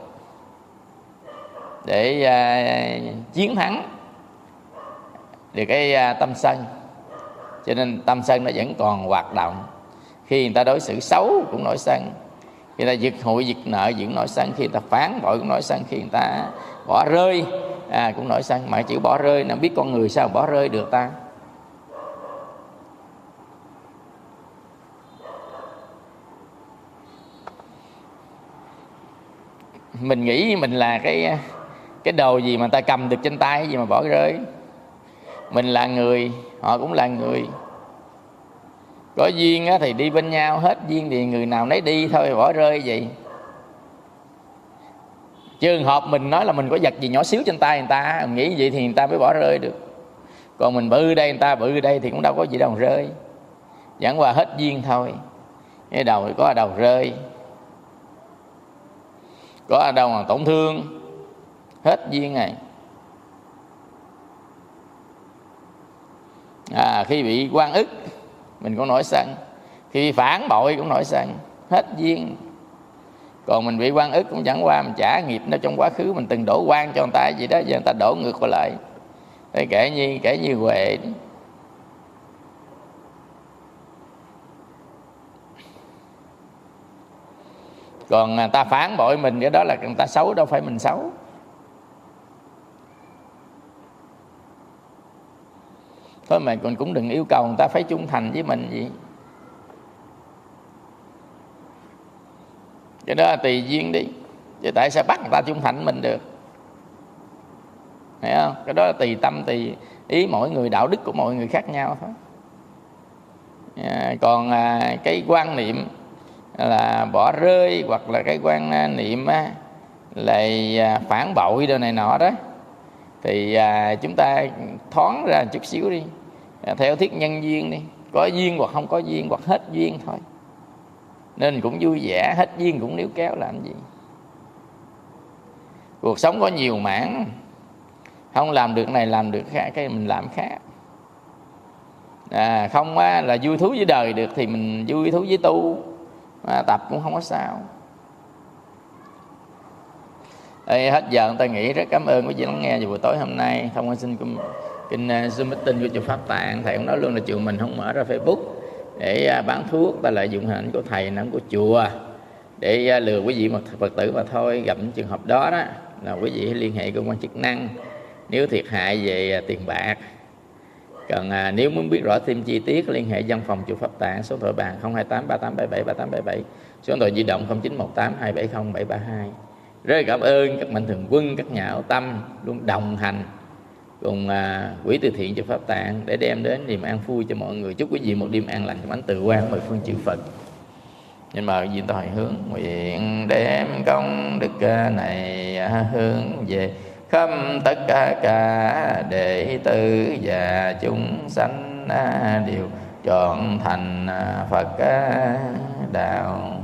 để uh, chiến thắng được cái uh, tâm sân. Cho nên tâm sân nó vẫn còn hoạt động. Khi người ta đối xử xấu cũng nổi sân, khi người ta giật hụi giật nợ vẫn nổi sân, khi người ta phản bội cũng nổi sân, khi người ta bỏ rơi à, cũng nổi sân. Mà chữ bỏ rơi nó biết con người sao bỏ rơi được ta? Mình nghĩ mình là cái cái đồ gì mà ta cầm được trên tay, cái gì mà bỏ rơi. Mình là người, họ cũng là người. Có duyên thì đi bên nhau, hết duyên thì người nào nấy đi thôi, bỏ rơi vậy. Trường hợp mình nói là mình có vật gì nhỏ xíu trên tay người ta, mình nghĩ vậy thì người ta mới bỏ rơi được. Còn mình bự đây, người ta bự đây thì cũng đâu có gì đâu rơi. Chẳng qua hết duyên thôi. Cái đầu có ở đầu rơi, có ở đâu mà tổn thương, hết duyên này. à, khi bị oan ức mình cũng nổi sân, khi bị phản bội cũng nổi sân, hết duyên. Còn mình bị oan ức cũng chẳng qua mình trả nghiệp nó trong quá khứ mình từng đổ oan cho người ta gì đó, giờ người ta đổ ngược qua lại. Đấy, kể như kể như Huệ. Còn người ta phản bội mình, cái đó là người ta xấu, đâu phải mình xấu. Thôi mà còn cũng đừng yêu cầu người ta phải trung thành với mình gì. Cái đó là tùy duyên đi, chứ tại sao bắt người ta trung thành mình được, hiểu không? Cái đó là tùy tâm tùy ý mỗi người, đạo đức của mọi người khác nhau thôi. À, còn à, cái quan niệm là bỏ rơi, hoặc là cái quan niệm á, là phản bội đồ này nọ đó, thì à, chúng ta thoáng ra một chút xíu đi, à, theo thuyết nhân duyên đi, có duyên hoặc không có duyên, hoặc hết duyên thôi. Nên cũng vui vẻ, hết duyên cũng níu kéo làm gì. Cuộc sống có nhiều mảng, không làm được này làm được khác, cái mình làm khác. À, không á, là vui thú với đời được thì mình vui thú với tu, à, tập cũng không có sao. Ê, hết giờ người ta nghĩ. Rất cảm ơn quý vị lắng nghe vào buổi tối hôm nay. Thông qua xin kinh Zoom meeting của chùa Pháp Tạng. Thầy cũng nói luôn là chùa mình không mở ra Facebook để bán thuốc, ta lợi dụng hình ảnh của thầy, hình ảnh của chùa để lừa quý vị một Phật tử mà thôi. Gặp những trường hợp đó đó là quý vị hãy liên hệ cơ quan chức năng nếu thiệt hại về tiền bạc. Còn à, nếu muốn biết rõ thêm chi tiết liên hệ văn phòng chùa Pháp Tạng, số điện thoại bàn không hai tám ba tám bảy bảy ba tám bảy bảy, số điện thoại di động không chín một tám hai bảy không bảy ba hai. Rất cảm ơn các mạnh thường quân, các nhà hảo tâm luôn đồng hành cùng à, quỹ từ thiện chùa Pháp Tạng để đem đến niềm an vui cho mọi người. Chúc quý vị một đêm an lành trong ánh từ quang mười phương chư Phật. Nhưng mà gì tôi hồi hướng nguyện đem công đức này hướng về khắp tất cả đệ tử và chúng sanh đều trọn thành Phật đạo.